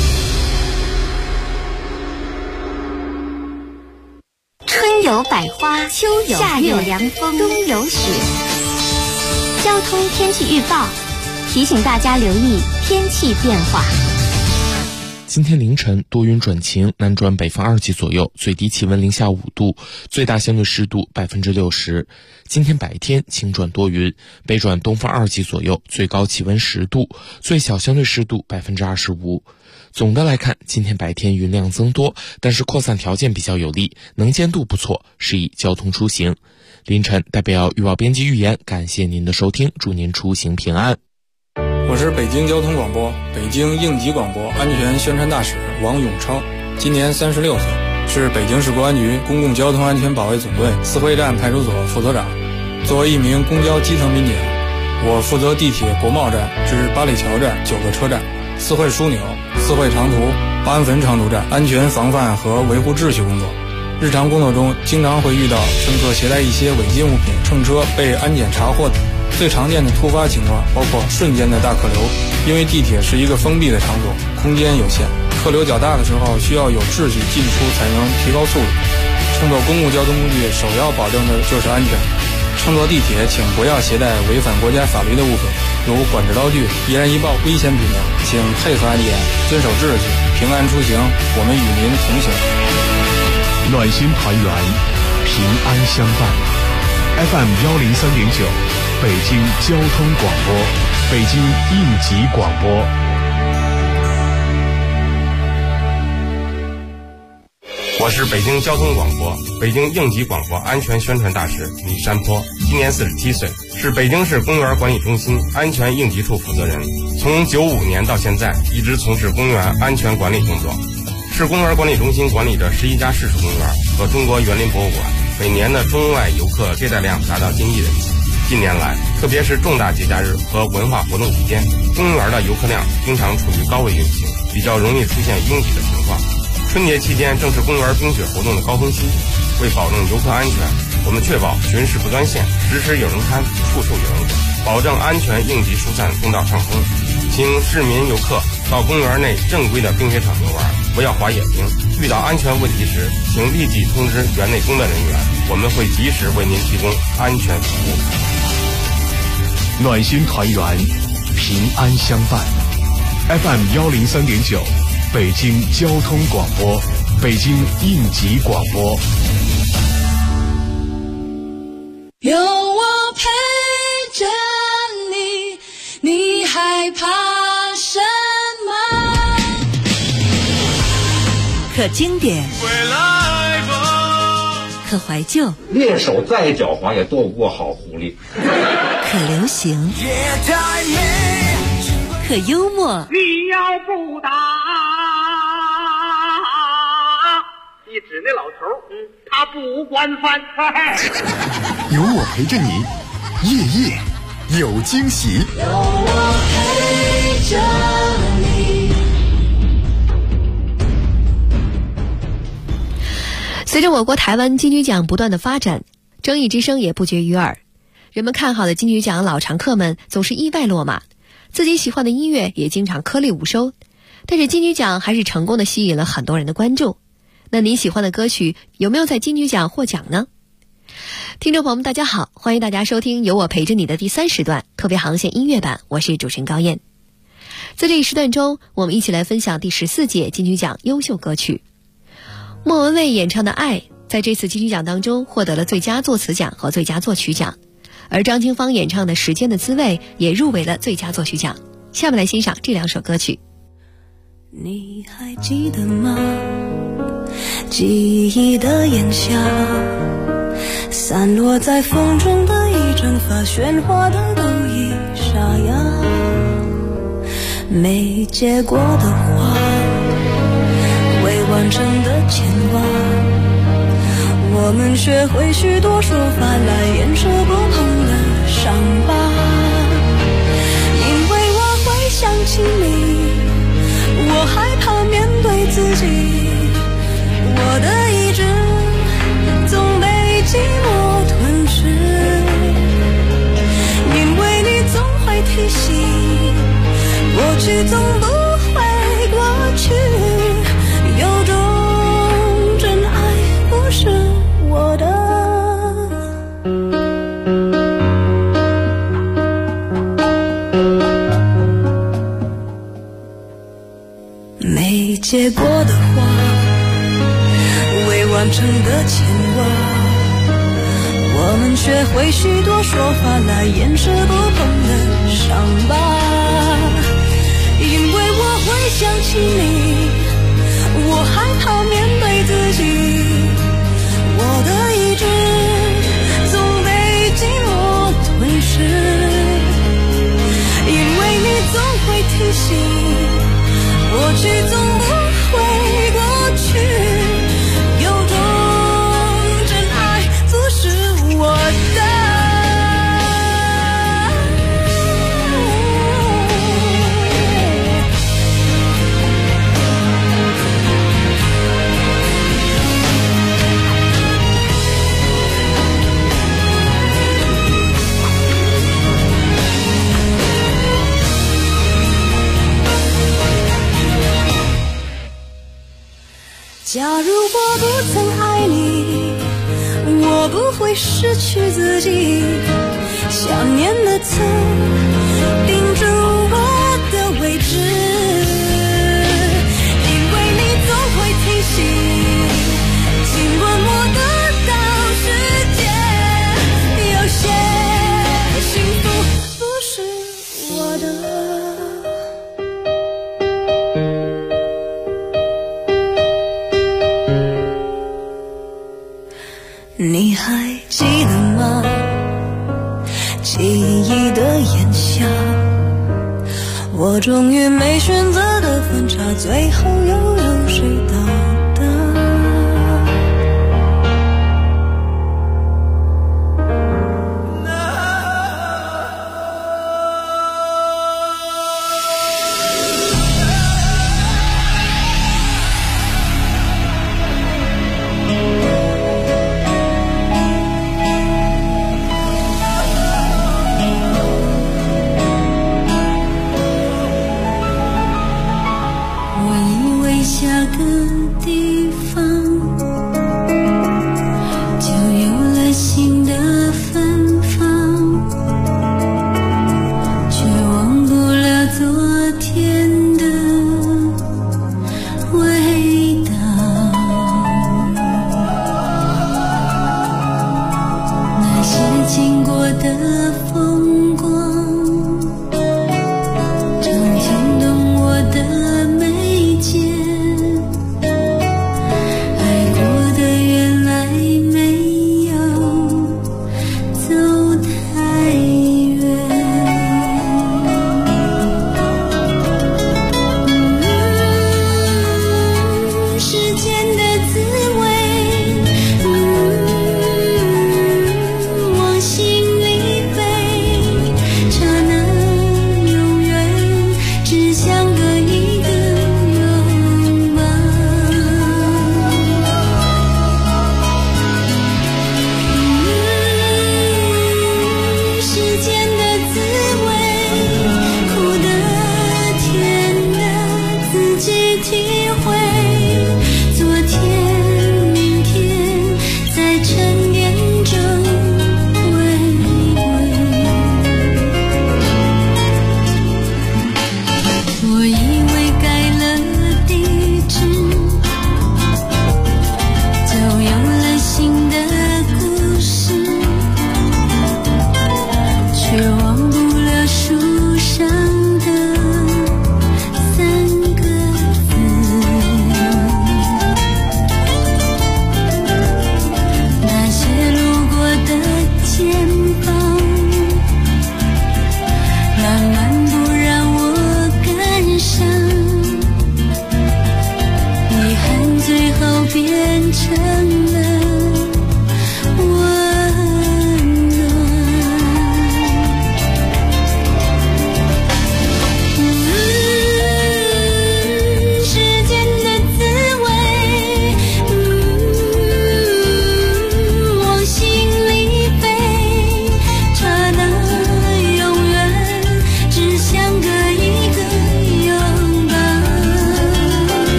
春有百花，秋有夏有凉风，冬有雪。交通天气预报提醒大家留意天气变化。 今天凌晨多云转晴，南转北方2级左右，最低气温零下5度，最大相对湿度60%。今天白天晴转多云，北转东方2级左右，最高气温10度，最小相对湿度25%。总的来看，今天白天云量增多，但是扩散条件比较有利，能见度不错，适宜交通出行。凌晨代表预报编辑预言，感谢您的收听，祝您出行平安。 我是北京交通广播北京应急广播安全宣传大使王永超，今年36岁，是北京市公安局公共交通安全保卫总队四惠站派出所副所长。作为一名公交基层民警，我负责地铁国贸站至八里桥站9个车站，四惠枢纽、四惠长途、八安汾长途站安全防范和维护秩序工作。日常工作中经常会遇到乘客携带一些违禁物品乘车被安检查获的。最常见的突发情况包括瞬间的大客流，因为地铁是一个封闭的场所，空间有限，客流较大的时候需要有秩序进出才能提高速度。乘坐公共交通工具首要保证的就是安全。乘坐地铁请不要携带违反国家法律的物品，如管制刀具、易燃易爆危险品等，请配合安检，遵守秩序，平安出行，我们与您同行。 暖心团圆，平安相伴。 FM 103.9，北京交通广播，北京应急广播。 我是北京交通广播、北京应急广播安全宣传大使李山坡，今年47岁，是北京市公园管理中心安全应急处负责人。从95年到现在，一直从事公园安全管理工作。市公园管理中心管理着11家市属公园和中国园林博物馆，每年的中外游客接待量达到近亿人次。近年来，特别是重大节假日和文化活动期间，公园的游客量经常处于高位运行，比较容易出现拥挤的情况。春节期间正是公园冰雪活动的高峰期，为保证游客安全，我们确保巡视不断线，时时有人看，处处有人管，保证安全应急疏散通道畅通。请市民游客到公园内正规的冰雪场游玩，不要滑野冰。遇到安全问题时，请立即通知园内工作人员，我们会及时为您提供安全服务。 暖心团圆，平安相伴。FM 103.9，北京交通广播，北京应急广播。 有我陪着你，你害怕什么？ 可经典，可怀旧， 猎手再狡猾也斗不过好狐狸。 可流行，可幽默。 你要不打，你指那老头，他不惯犯。 有我陪着你，夜夜有惊喜。 有我陪着你。 随着我国台湾金曲奖不断的发展，争议之声也不绝于耳。人们看好的金曲奖老常客们总是意外落马，自己喜欢的音乐也经常颗粒无收。但是金曲奖还是成功的吸引了很多人的关注。那您喜欢的歌曲有没有在金曲奖获奖呢？听众朋友们大家好，欢迎大家收听有我陪着你的第3时段特别航线音乐版，我是主持人高燕。在这一时段中，我们一起来分享第14届金曲奖优秀歌曲。莫文蔚演唱的《爱》在这次金曲奖当中获得了最佳作词奖和最佳作曲奖，而张清芳演唱的《时间的滋味》也入围了最佳作曲奖。下面来欣赏这2首歌曲。 你还记得吗？记忆的炎夏，散落在风中的一整发，喧哗的都已沙哑，没结果的花，未完成的牵挂，我们学会许多说法来掩饰不碰的伤疤。因为我会想起你，我害怕面对自己，我的意志总被寂寞吞噬。因为你总会提醒，过去总不会过去，有种真爱不是我的。没结果的花，未完成的牵挂，我们学会许多说法来掩饰不碰的伤疤。因为我会想起你，我害怕面对自己，我的意志总被寂寞吞噬。因为你总会提醒，过去总不会过去，有种真爱不是我的。假如我不曾爱你，我不会失去自己，想念的刺钉住我的位置。因为你总会提醒，尽管我得到世界， 的。你还记得吗？记忆的炎夏，我终于没选择的分岔，最后又有谁到达？下个地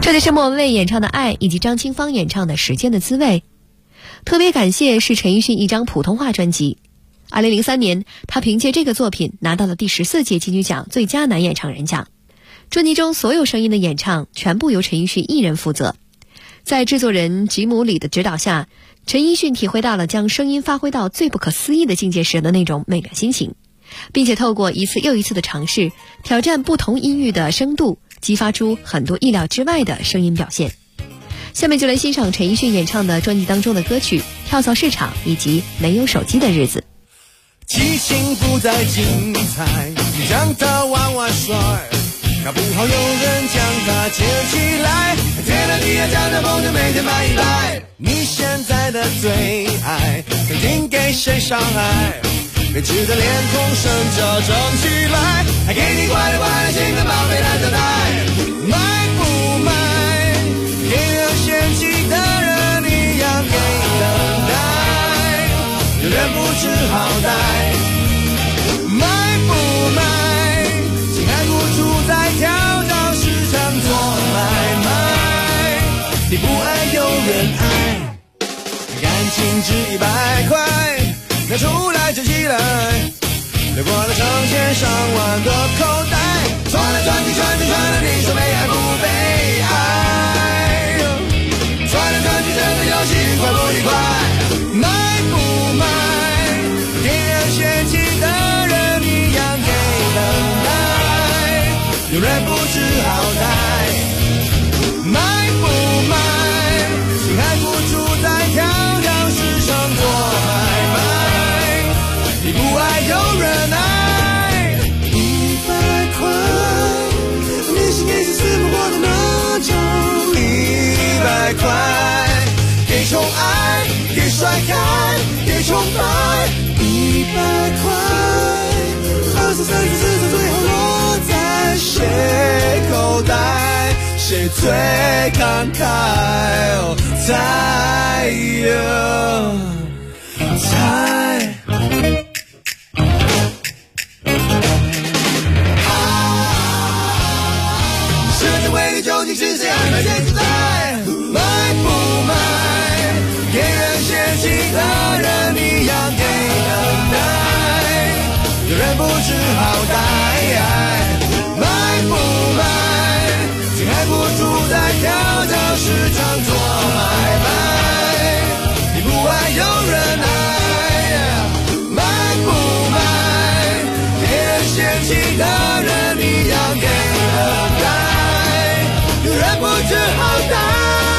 这里是莫文蔚演唱的《爱》，以及张清芳演唱的《时间的滋味》。特别感谢是陈奕迅一张普通话专辑。2003年，他凭借这个作品拿到了第14届金曲奖最佳男演唱人奖。专辑中所有声音的演唱全部由陈奕迅一人负责。在制作人吉姆里的指导下，陈奕迅体会到了将声音发挥到最不可思议的境界时的那种美感心情，并且透过一次又一次的尝试，挑战不同音域的深度，激发出很多意料之外的声音表现。下面就来欣赏陈奕迅演唱的专辑当中的歌曲《跳蚤市场》以及《没有手机的日子》。 激情不再精彩，你将它玩玩甩，搞不好有人将它捡起来，天南地北将它梦想每天摆一摆。你现在的最爱曾经给谁伤害，别只得脸孔伸着整起来，还给你怪的怪的心跟宝贝来等待。买不买给人嫌弃的人一样给等待，有人不知好歹。买不买心爱付出在跳蚤市场做买卖，你不爱有人爱，感情值100块，拿出来折起来，流过了成千上万个口袋，转来转去转去转来，你说被爱不被爱，转来转去这个游戏愉快不愉快？买不买给人嫌弃的人一样给等待，有人不知好歹。买不买心爱付出在跳蚤市场做买卖，你不爱有人爱。100块你是给谁撕不过的那种100块，给宠爱给甩开给崇拜。100块2、3、4、4次最后落在谁口袋，谁最慷慨猜猜世界为你究竟是谁安排谁存在？买不买给人嫌弃的人一样给等待，有人不知好歹。买不买心爱付出在跳蚤市场做买卖，你不爱有人爱。买不买给人嫌弃的人一样给等待，有人不知好歹。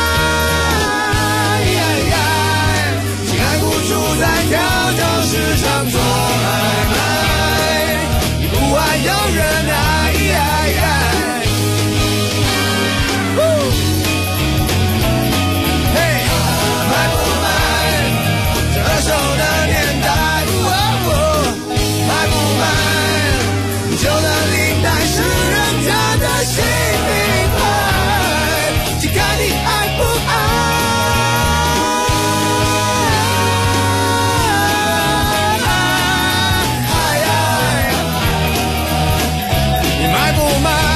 心爱付出在跳蚤市场做买卖，你不爱有人爱。买不买这二手的年代，买不买旧的领带是人家的新名牌，请看你爱不爱。你买不买？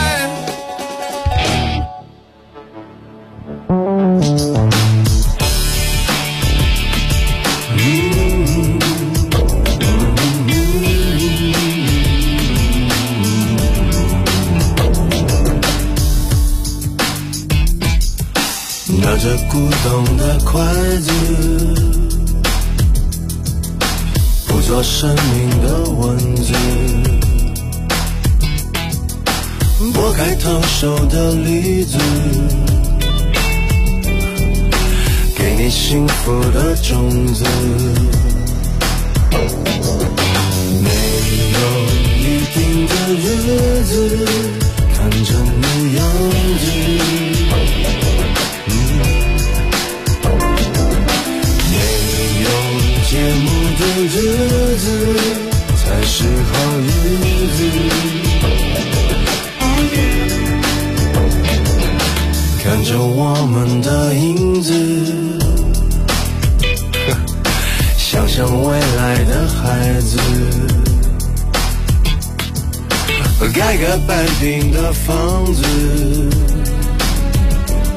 拿着古董的筷子，捕捉生命的文字，剥开烫手的梨子，给你幸福的种子。没有一定的日子，看着你样子。节目的日子才是好日子，看着我们的影子，想象未来的孩子，盖个半平的房子，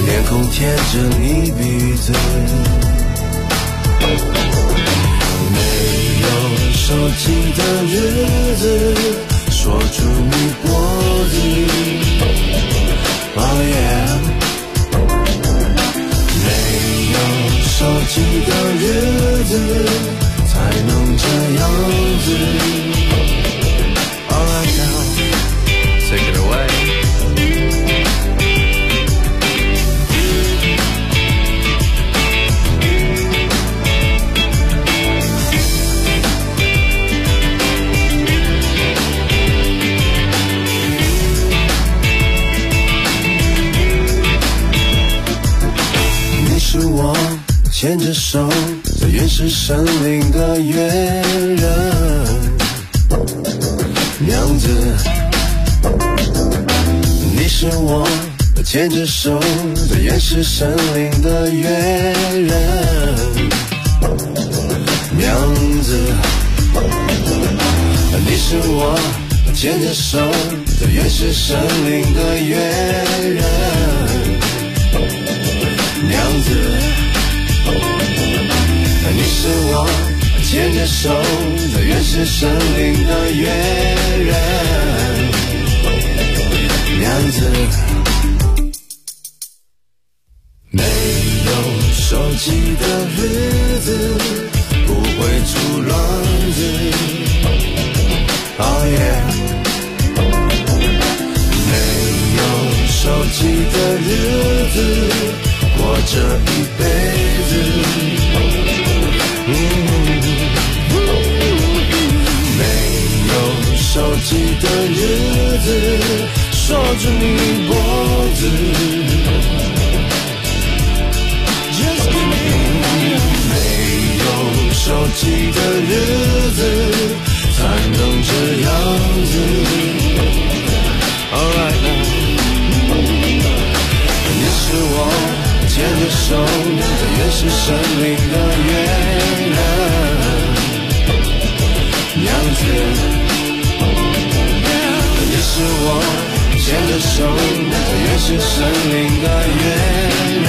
脸孔贴着你鼻子，没有手机的日子，锁住你脖子。Oh yeah， 没有手机的日子，才能这样子。Alright now, take it away。是我牵着手在原始森林的越人娘子，你是我牵着手在原始森林的越人娘子，你是我牵着手在原始森林的越人娘子，你是我牵着手在原始森林的越人娘子，没有手机的日子不会出乱子。Oh yeah， 没有手机的日子过这一辈子，没有手机的日子，锁住你脖子。Just give me， 没有手机的日子，才能这样子。Alright now， 你是我牵着手在原始森林的越人娘子，你是我牵着手在原始森林的越人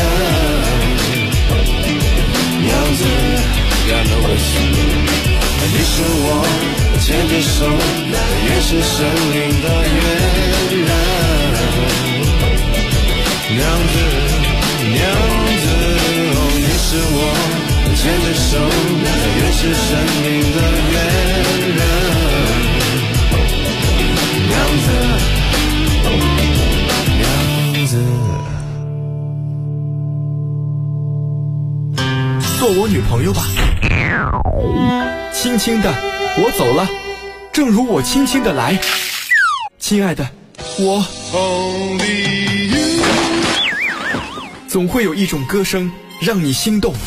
娘子，你是我牵着手在原始森林的越人娘子。娘子，哦，你是我牵着手在原始森林的越人娘子，娘子， 做我女朋友吧。轻轻的，我走了，正如我轻轻的来。亲爱的，我总会有一种歌声让你心动，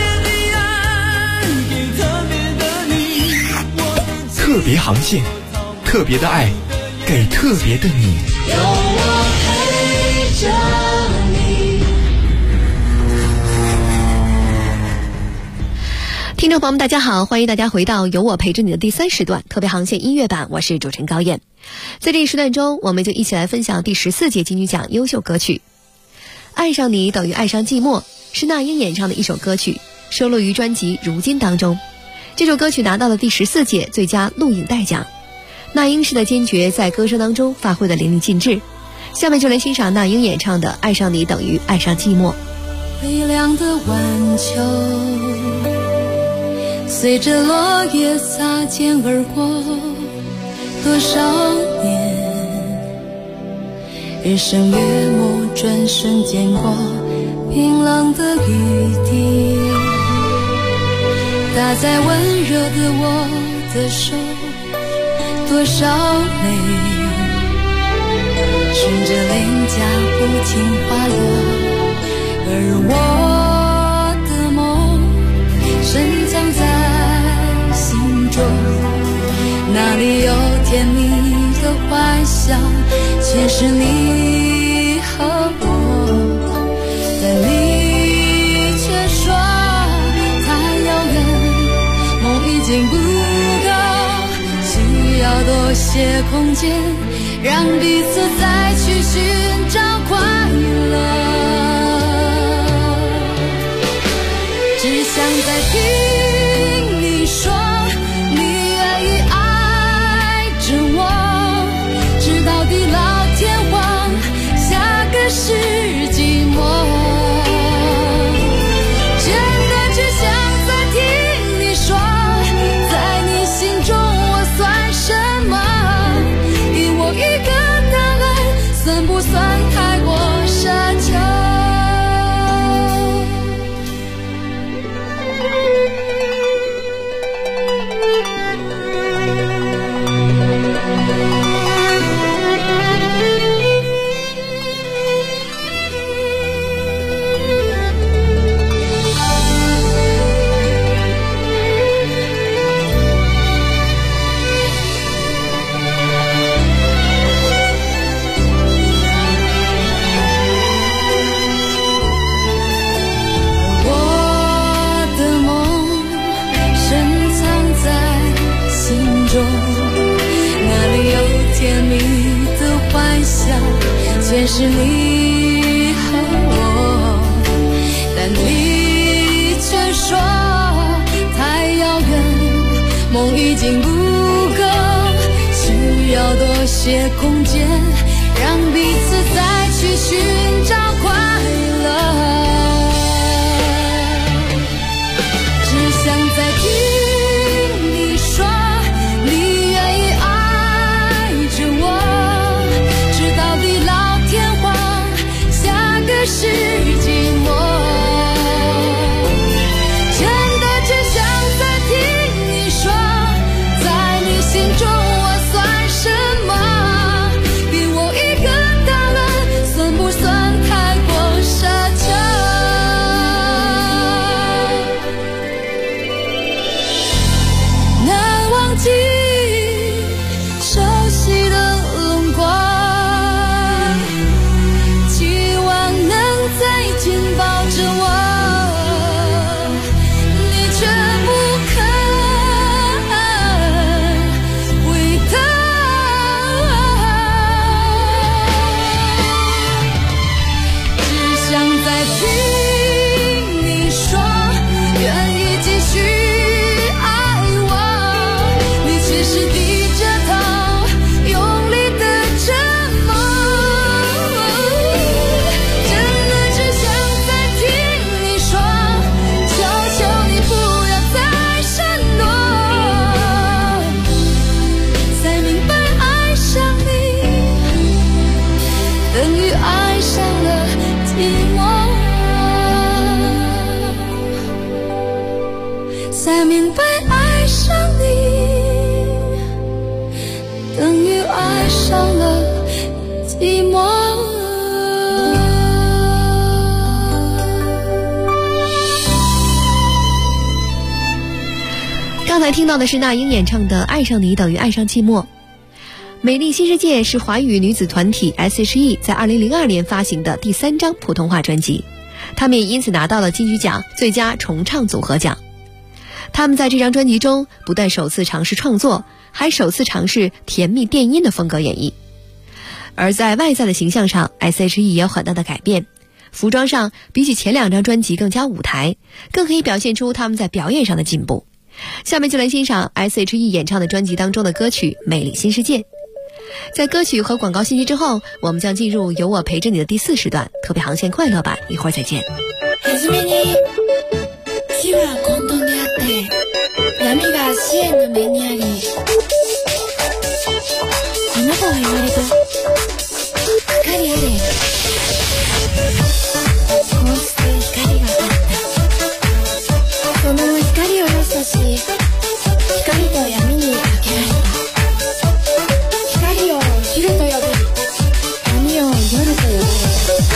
特别航线，特别的爱，给特别的你。有我陪着你。 听众朋友们大家好，欢迎大家回到有我陪着你的第3时段特别航线音乐版，我是主持人高燕。在这一时段中，我们就一起来分享第14届金曲奖优秀歌曲。爱上你等于爱上寂寞是那英演唱的一首歌曲，收录于专辑《如今》当中。这首歌曲拿到了第14届最佳录影带奖。那英式的坚决在歌声当中发挥的淋漓尽致。下面就来欣赏那英演唱的《爱上你等于爱上寂寞》。 微凉的晚秋，随着落叶擦肩而过，多少年，日升月没，转瞬间过，冰冷的雨滴打在温热的我的手，多少泪顺着脸颊不停滑落，而我的梦深藏在心中，哪里有甜蜜的幻想，却是你和我，但你却说太遥远，梦已经不够，需要多些空间，让彼此再去寻找快乐。 在听你说你愿意爱着我，直到地老天荒，下个世纪末。真的只想再听你说，在你心中我算什么？给我一个答案，算不算太过奢求？全是你和我，但你却说太遥远，梦已经不够，需要多些空间，让彼此再去寻找快乐。只想再听你说你愿意爱着我，直到地老世纪末。真的只想再听你说，在你心中我算什么？给我一个答案，算不算太过奢求？难忘记熟悉的轮廓，再紧抱着我，你却不肯回头。只想再听你说，愿意继续爱我，你却是低着头，用力的沉默。才明白爱上你等于爱上了寂寞。 刚才听到的是那英演唱的《爱上你等于爱上寂寞》。美丽新世界是华语女子团体 S.H.E 在2002年发行的第3张普通话专辑，他们也因此拿到了金曲奖最佳重唱组合奖。他们在这张专辑中不但首次尝试创作，还首次尝试甜蜜电音的风格演绎。而在外在的形象上 S.H.E 也有很大的改变，服装上比起前2张专辑更加舞台，更可以表现出他们在表演上的进步。下面就来欣赏 S.H.E 演唱的专辑当中的歌曲《美丽新世界》。在歌曲和广告信息之后，我们将进入有我陪着你的第4时段特別航線快樂版，一會兒再見。 はじめに火は混沌であって闇が支援の目にあり、あなたは言われた光あれ、こうして光があった。その光をよしとし、光と闇にかけられた。光を昼と呼び、闇を夜と呼ばれた。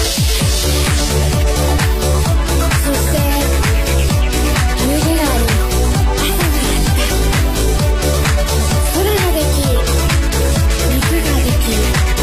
そして夕暮れがあり、朝があった。空ができ、肉ができ、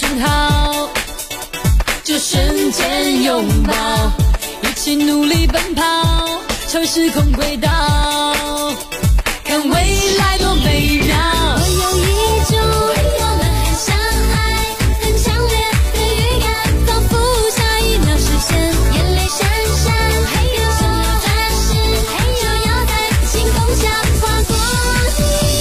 讯号，就瞬间拥抱，一起努力奔跑，超时空轨道，看未来多美妙。我有一种我们很相爱很强烈的预感，仿佛下一秒实现，眼泪闪闪，嘿呦，想要暂时，嘿呦，要在星空下划过你。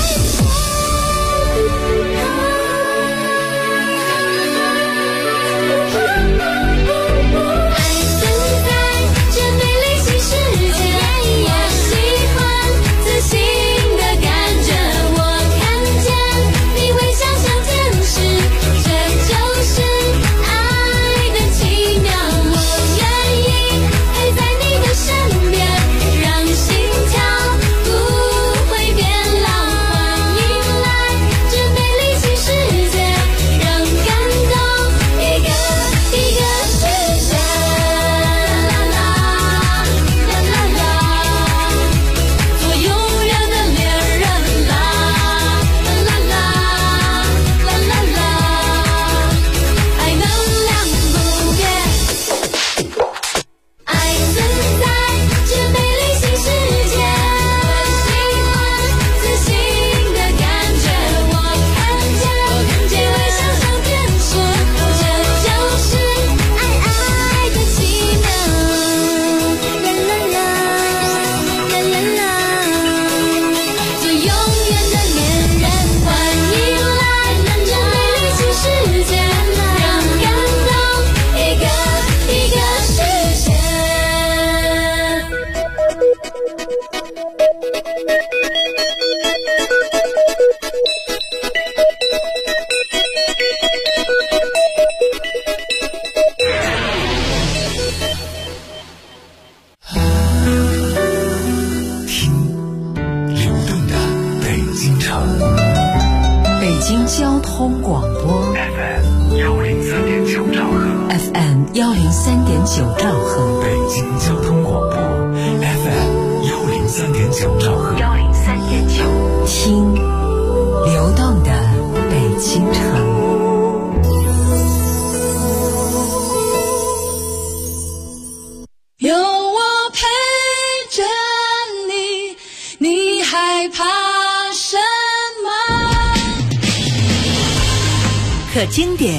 可经典，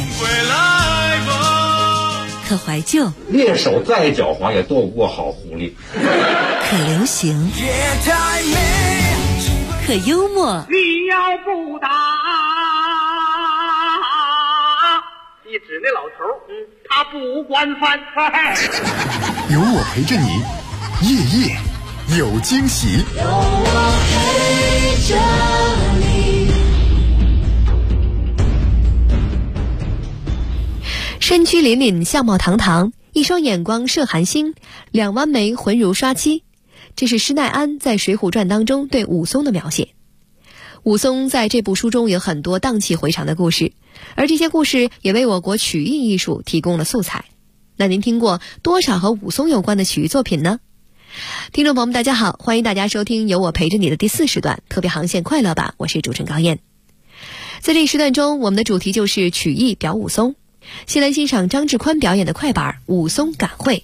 可怀旧， 猎手再狡猾也斗不过好狐狸。 可流行，可幽默。 你要不打，你指那老头，他不惯犯。 有我陪着你，夜夜有惊喜。 有我陪着你。 身躯凛凛，相貌堂堂，一双眼光射寒星，两弯眉浑如刷漆。这是施耐庵在《水浒传》当中对武松的描写。武松在这部书中有很多荡气回肠的故事，而这些故事也为我国曲艺艺术提供了素材。那您听过多少和武松有关的曲艺作品呢？听众朋友们大家好，欢迎大家收听由我陪着你的第4时段特别航线快乐吧，我是主持人高燕。在这一时段中，我们的主题就是曲艺表武松。先来欣赏张志宽表演的快板《武松赶会》。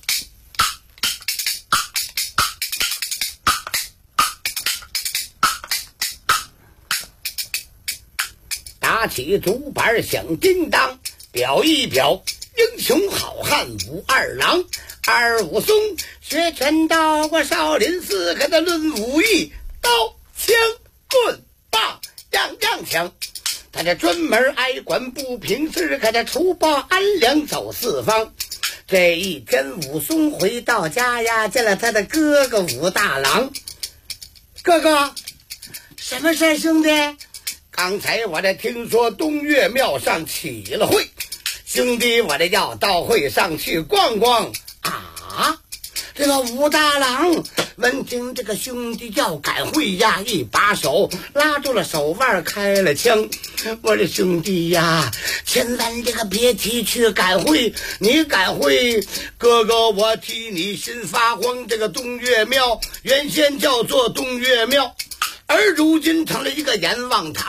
打起竹板响叮当，表一表英雄好汉武二郎。二武松学拳道，我少林寺给他论武艺，刀枪棍棒样样强。他这专门爱管不平事，可这除暴安良走四方。这一天武松回到家呀，见了他的哥哥武大郎。哥哥，什么事兄弟？刚才我这听说东岳庙上起了会，兄弟我这要到会上去逛逛啊。这个武大郎闻听这个兄弟要赶会呀，一把手拉住了手腕，开了枪。我这兄弟呀，千万这个别提去赶会，你赶会哥哥我替你心发慌。这个东岳庙原先叫做东岳庙，而如今成了一个阎王堂。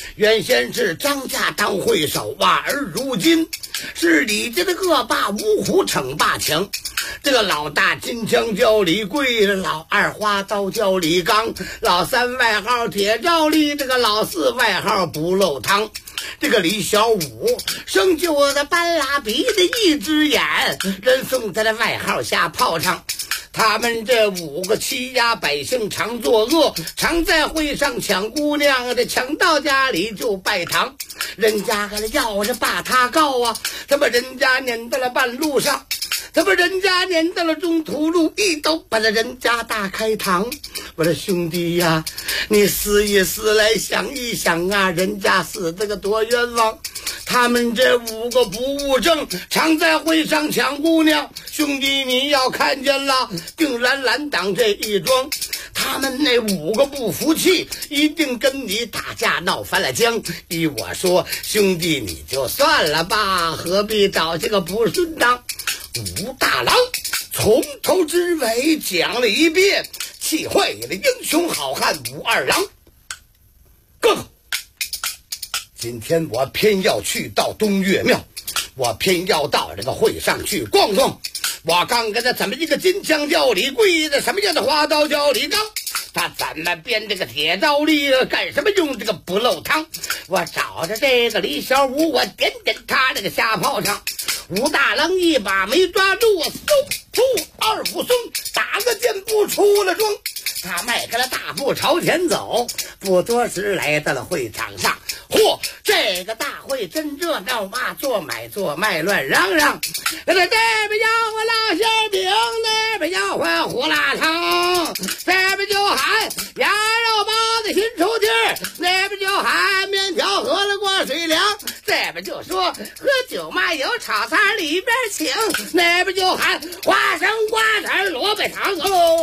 原先是张家当会首啊，而如今是李家的恶霸五虎逞霸强。这个老大金枪叫李贵，老二花刀叫李刚，老三外号铁照例，这个老四外号不漏汤。这个李小五生就的半拉鼻的一只眼，人送他的外号下炮仗。他们这5个欺压百姓常作恶，常在会上抢姑娘，这抢到家里就拜堂。人家还要着把他告啊，他把人家撵到了半路上，他把人家撵到了中途路，一刀把人家大开膛。我的兄弟呀，你思一思来想一想啊，人家死这个多冤枉。他们这5个不务正，常在会上抢姑娘，兄弟你要看见了，定然拦挡这一桩。他们那5个不服气，一定跟你打架闹翻了江。依我说，兄弟你就算了吧，何必找这个不顺当？武大郎从头至尾讲了一遍，气坏了英雄好汉武二郎。哥，今天我偏要去到东岳庙，我偏要到这个会上去逛逛。我刚跟他怎么一个金枪叫李贵的，什么样的花刀叫李刚，他怎么编这个铁照例，干什么用这个不漏汤。我找着这个李小五，我点点他这个下炮仗。武大郎一把没抓住，嗖噗二武松打个箭步出了庄。他迈开了大步朝前走，不多时来到了会场上。嚯，这个大会真热闹啊，做买做卖乱嚷嚷。这边要换老馅饼，那边要换胡辣汤，这边就喊鸭肉包子新出劲儿，那边就喊面条喝了过水凉，这边就说喝酒嘛有炒菜里边请，那边就喊花生瓜子萝卜糖喽。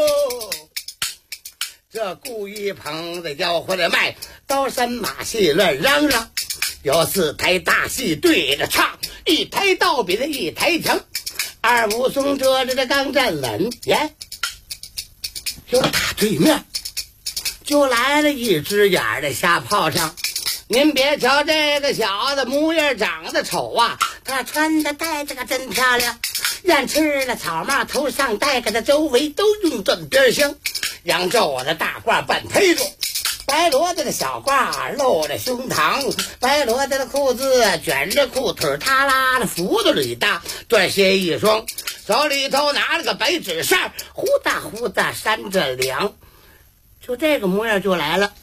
这故意捧的吆喝的卖，刀山马戏乱嚷嚷。有4台大戏对着唱，一台刀比的一台强。二武松遮着这刚站稳，耶，就打对面就来了一只眼的下炮仗。您别瞧这个小子模样长得丑啊，他穿的戴着个真漂亮，燕翅的草帽头上戴个的，周围都用缎边香。扬州的大褂半推住，白罗子的小褂露着胸膛，白罗子的裤子卷着裤腿塌拉的扶着里大，缎鞋一双，手里头拿了个白纸扇，呼哒呼哒扇着凉。就这个模样就来了。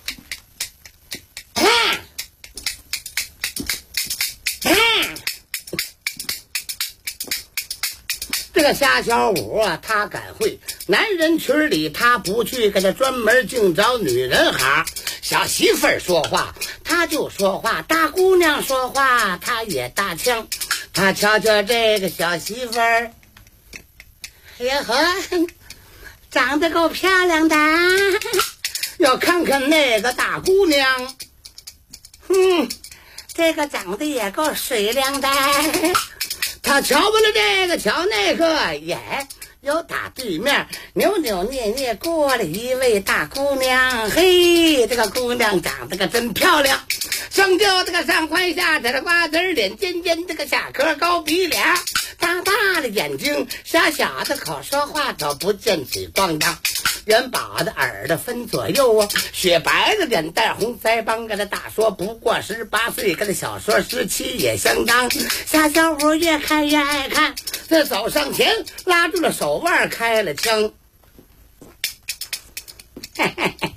这个夏小五啊，他敢会男人群里他不去，给他专门净找女人行。小媳妇儿说话他就说话，大姑娘说话他也大腔。他瞧瞧这个小媳妇儿，哎呀呵，长得够漂亮的。要看看那个大姑娘，这个长得也够水灵的。他瞧完了这个瞧那个，耶，有打对面扭扭捏捏过来一位大姑娘。嘿，这个姑娘长得个真漂亮，上就这个上宽下窄的瓜子脸，尖尖这个下颏高鼻脸，大大的眼睛，小小的口，说话可不见起咣当。元宝的耳朵分左右啊，雪白的脸蛋，红腮帮，跟他大说不过18岁，跟他小说17也相当。夏小五越看越爱看，这走上前拉住了手腕，开了枪。嘿嘿嘿，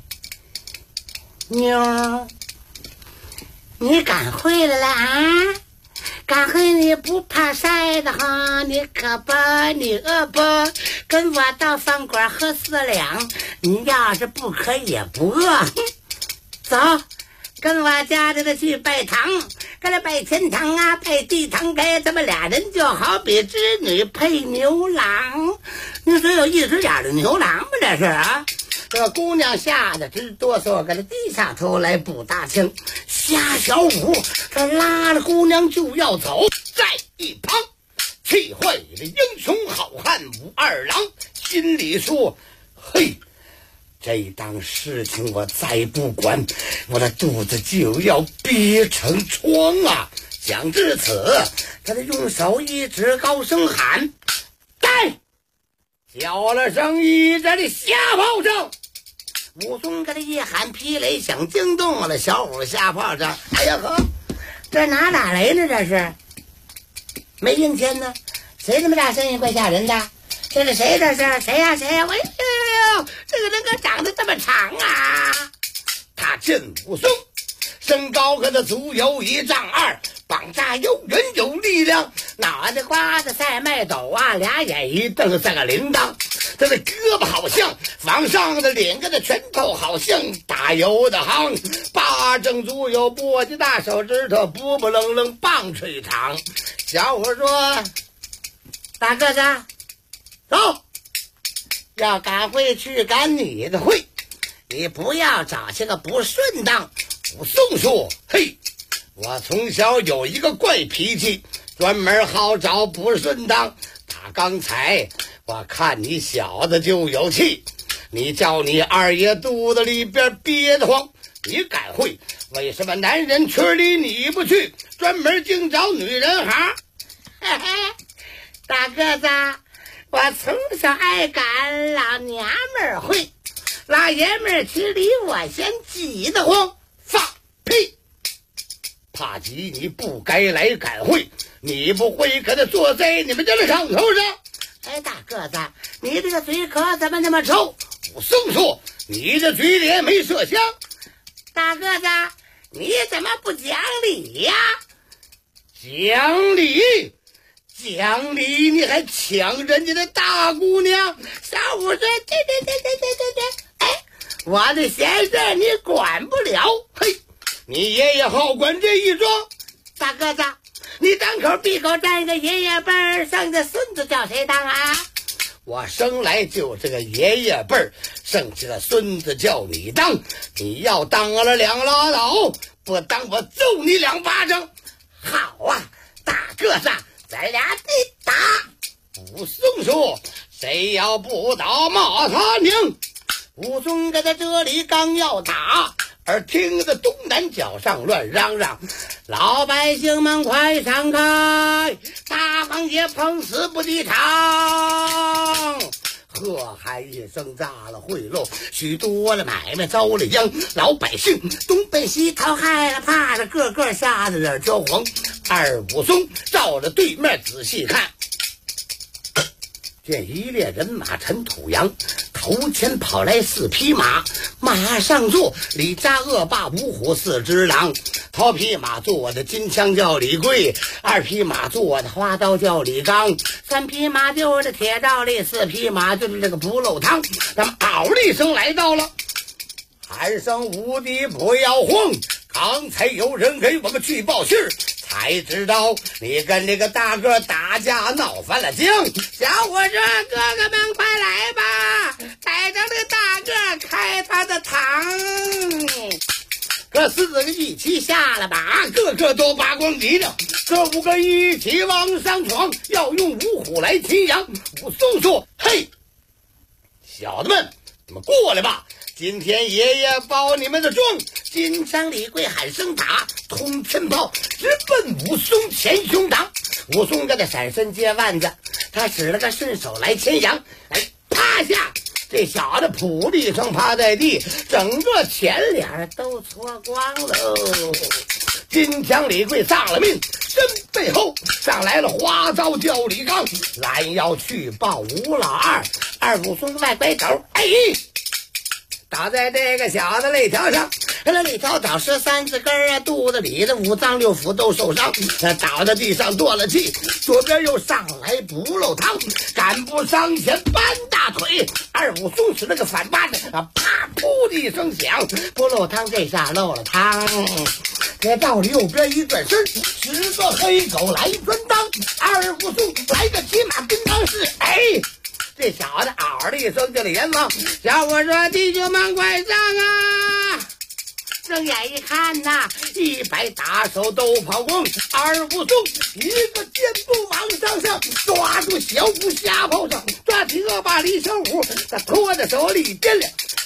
妞，你敢会了啦啊？敢会你不怕晒的哈，你可不你饿不，跟我到饭馆喝4两，你要是不渴也不饿。走，跟我家里的去拜堂，跟他拜天堂啊，拜地堂，给咱们俩人就好比织女配牛郎。你说有一只眼的牛郎吗？这是啊。这个姑娘吓得直哆嗦，给他低下头来补大枪。夏小五他拉着姑娘就要走，在一旁气坏了英雄好汉武二郎，心里说：嘿， 这档事情我再不管，我的肚子就要憋成疮啊！想至此，他就用手一指，高声喊：“带！”叫了声一阵的瞎炮声。武松跟他一喊，霹雷响，惊动了小虎瞎炮声。哎呀呵，这哪打雷呢？这是没赢钱呢？谁这么大声音，怪吓人的？这是谁？这是谁呀？谁呀？哎呦，这个人可长得这么长啊！他镇武松，身高可他足有1丈2，膀大有圆有力量，脑袋瓜子赛麦斗啊，俩眼一瞪像个铃铛。他的胳膊好像往上的脸，跟的拳头好像打油的行，八正足有簸箕大，手指头不不愣愣棒槌长。小伙说：“大个子，走，要赶会去赶你的会，你不要找些个不顺当。”武松说：“嘿，我从小有一个怪脾气，专门好找不顺当。打刚才我看你小子就有气，你叫你二爷肚子里边憋得慌，你赶会为什么男人村里你不去，专门净找女人行？”嘿嘿，大个子，我从小爱赶老娘们会，老爷们儿去离我先挤得慌。放屁！怕急你不该来赶会，你不会可他坐在你们家的炕头上。哎，大个子，你这个嘴壳怎么那么臭？武松说：“你这嘴脸没麝香。”大个子，你怎么不讲理呀？讲理？讲理？你还抢人家的大姑娘？小虎说：“对。哎，我的闲事你管不了。嘿，你爷爷好管这一桩。大个子，你张口闭口占一个爷爷辈儿，剩下孙子叫谁当啊？我生来就是个爷爷辈儿，剩下的孙子叫你当。你要当了两拉倒，不当我揍你2巴掌。好啊，大个子，咱俩得打。武松说：“谁要不打，骂他娘。”武松在他这里刚要打，而听得东南角上乱嚷嚷：“老百姓们快闪开！大王爷碰死不抵偿！”喝喊一声炸了贿赂，许多的买卖遭了殃，老百姓东奔西逃，害了怕了，个个吓得脸焦黄。二武松照着对面仔细看，见一列人马陈土洋，头前跑来4匹马，马上坐李家恶霸五虎4只狼。头匹马坐的金枪叫李贵，2匹马坐的花刀叫李刚，3匹马就是铁罩里，4匹马就是这个不漏汤。咱们嗷的一声来到了，喊声：“无敌不要慌！刚才有人给我们去报信儿，才知道你跟这个大个打架闹翻了江。小伙子，哥哥们快来吧，带着这个大个开他的膛。”哥4个一起下了马，个个都拔光脊梁，哥5个一起往上闯，要用五虎来擒羊。武松说：“嘿，小子们，你们过来吧，今天爷爷包你们的庄。”金枪李贵喊声打，通天炮直奔武松前胸膛。武松跟他闪身接腕子，他使了个顺手来牵羊，哎，趴下，这小子扑的一声趴在地，整个前脸都搓光了。金枪李贵丧了命，身背后上来了花刀叫李刚，拦腰去抱吴老二。二武松外拐头，哎，倒在这个小子肋条上，那肋条倒13字根啊，肚子里的5脏6腑都受伤，倒在地上断了气。左边又上来不漏汤，赶不上前搬大腿。二武松使了个反巴掌啊，啪噗的一声响，不漏汤这下漏了汤。这到了右边一转身，10个黑狗来专当，二武松来个骑马跟当式，哎。这小子嗷的一声就得阎王。小伙说：“弟兄们快上啊！”睁眼一看呐，100打手都跑光。二武松一个箭步往上，抓住小虎瞎炮上，抓起恶霸李小虎，他拖在手里掂量，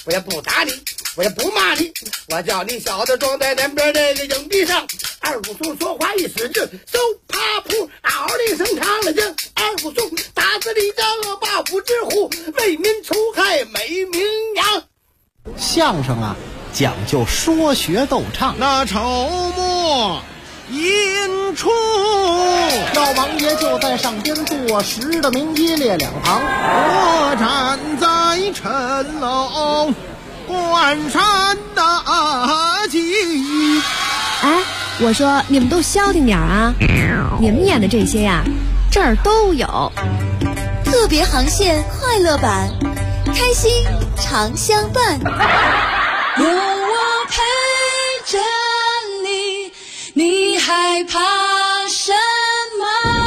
我也不打你，我也不骂你，我叫你小子装在南边那个硬币上。二武松说话一使劲，嗖啪噗，嗷的一声长了劲。二武松打死李家恶霸虎之虎，为民除害美名扬。 相声啊，讲究说学逗唱。 那筹末引出， 老王爷就在上边坐实的名一列两旁， 我站在陈楼观山大吉。 哎，我说你们都消停点啊！你们演的这些呀，这儿都有。 特别航线快乐版，开心常相伴。有我陪着你，你害怕什么？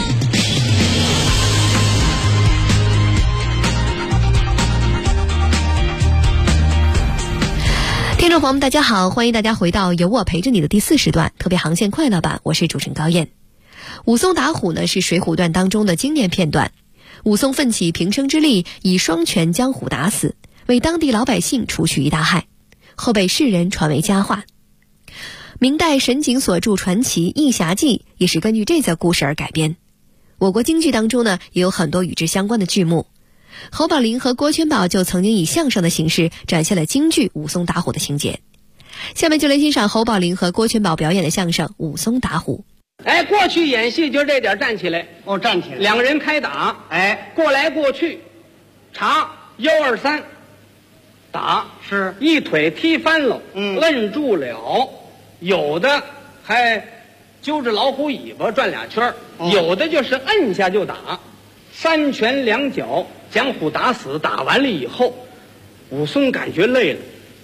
听众朋友们大家好，欢迎大家回到有我陪着你的第4时段特别航线快乐版，我是主持人高燕。武松打虎呢是水浒传当中的经典片段，武松奋起平生之力，以双拳将虎打死，为当地老百姓除去一大害，后被世人传为佳话。明代沈景所著传奇《义侠记》也是根据这则故事而改编。我国京剧当中呢也有很多与之相关的剧目，侯宝林和郭全宝就曾经以相声的形式展现了京剧武松打虎的情节。下面就来欣赏侯宝林和郭全宝表演的相声《武松打虎》。 哎，过去演戏就这点站起来， 站起来， 两个人开打， 哎， 过来过去，查1、2、3，打是一腿踢翻了，摁住了，有的还揪着老虎尾巴转2圈，有的就是摁下就打，3拳2脚将虎打死。打完了以后，武松感觉累了，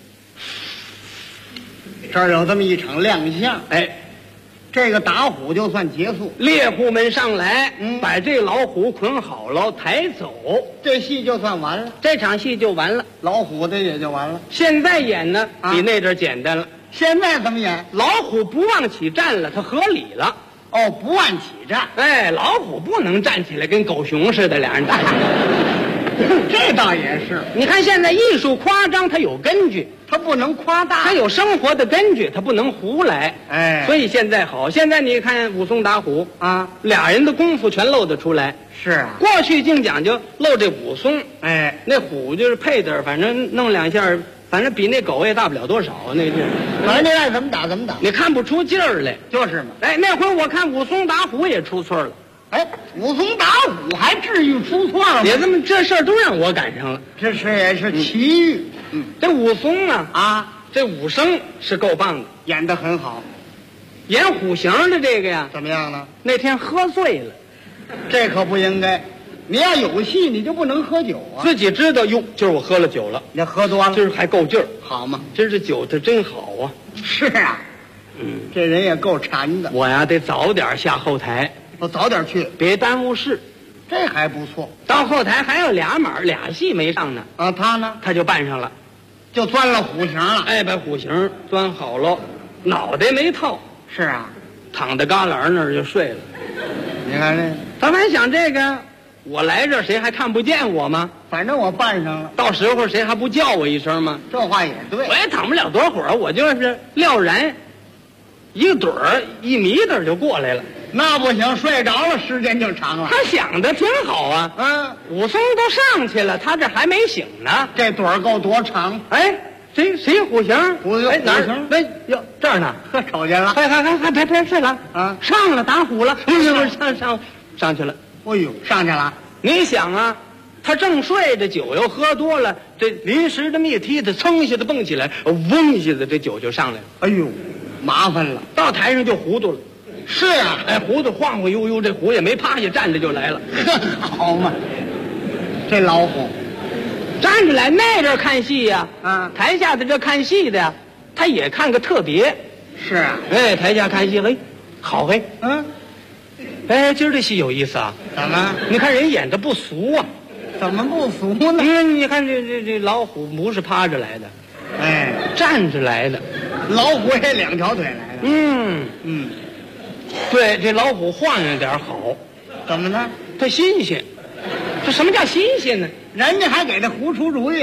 这儿有这么一场亮相， 哎， 这个打虎就算结束， 猎户们上来，把这老虎捆好了抬走， 这戏就算完了， 这场戏就完了， 老虎的也就完了。 现在演呢，比那阵简单了。 现在怎么演？ 老虎不往起站了，它合理了。 哦，不往起站。 哎，老虎不能站起来跟狗熊似的，俩人打起来。 这倒也是。 你看现在艺术夸张，它有根据， 它不能夸大， 它有生活的根据，它不能胡来。 哎， 所以现在好，现在你看武松打虎啊， 俩人的功夫全露得出来。 是啊， 过去净讲究露这武松， 哎， 那虎就是配的，反正弄2下。反正比那狗也大不了多少，那劲儿， 反正爱怎么打怎么打， 你看不出劲儿来， 就是嘛。 哎，那回我看武松打虎也出错了， 哎，武松打虎还至于出错了吗？ 也这事儿都让我赶上了， 这是也是奇遇。 这武松啊，这武生是够棒的， 演得很好。 演虎形的这个呀， 怎么样呢？ 那天喝醉了， 这可不应该。你要有戏，你就不能喝酒啊！ 自己知道哟，今儿我喝了酒了， 你喝多了， 今儿还够劲儿， 好嘛？ 今儿这酒它真好啊！ 是啊，这人也够馋的。 我呀得早点下后台， 我早点去， 别耽误事。 这还不错。 到后台还有俩戏没上呢。 啊，他呢？ 他就扮上了， 就钻了虎形了。 哎，把虎形钻好了，脑袋没套。 是啊， 躺在旮旯那儿就睡了。 你看这， 他还想这个。我来这谁还看不见我吗？ 反正我扮上了， 到时候谁还不叫我一声吗？ 这话也对， 我也躺不了多会儿，我就是撂然，一个盹儿一迷瞪就过来了。 那不行，睡着了时间就长了。 他想的挺好啊，武松都上去了，他这还没醒呢。 这盹儿够多长？ 哎，谁虎形？哎哪儿？哎哟这儿呢， 呵，瞅见了。 还别睡了啊！上了打虎了，上去了。 哎呦，上去了！ 你想啊，他正睡着，酒又喝多了，这临时这么一踢，他噌一下子蹦起来，嗡一下子这酒就上来了。 哎呦，麻烦了， 到台上就糊涂了。 是啊， 哎，糊涂晃晃悠悠，这虎也没趴下，站着就来了。 好嘛，这老虎站着来，那阵看戏呀，台下的这看戏的呀，他也看个特别。 是啊， 哎，台下看戏，嘿，好嘿，哎，今儿这戏有意思啊！ 怎么？ 你看人演的不俗啊？ 怎么不俗呢？ 你看这老虎不是趴着来的， 哎， 站着来的。 老虎也2条腿来的。 对，这老虎晃悠点好。 怎么呢？ 它新鲜。这什么叫新鲜呢？ 人家还给他胡出主意呢。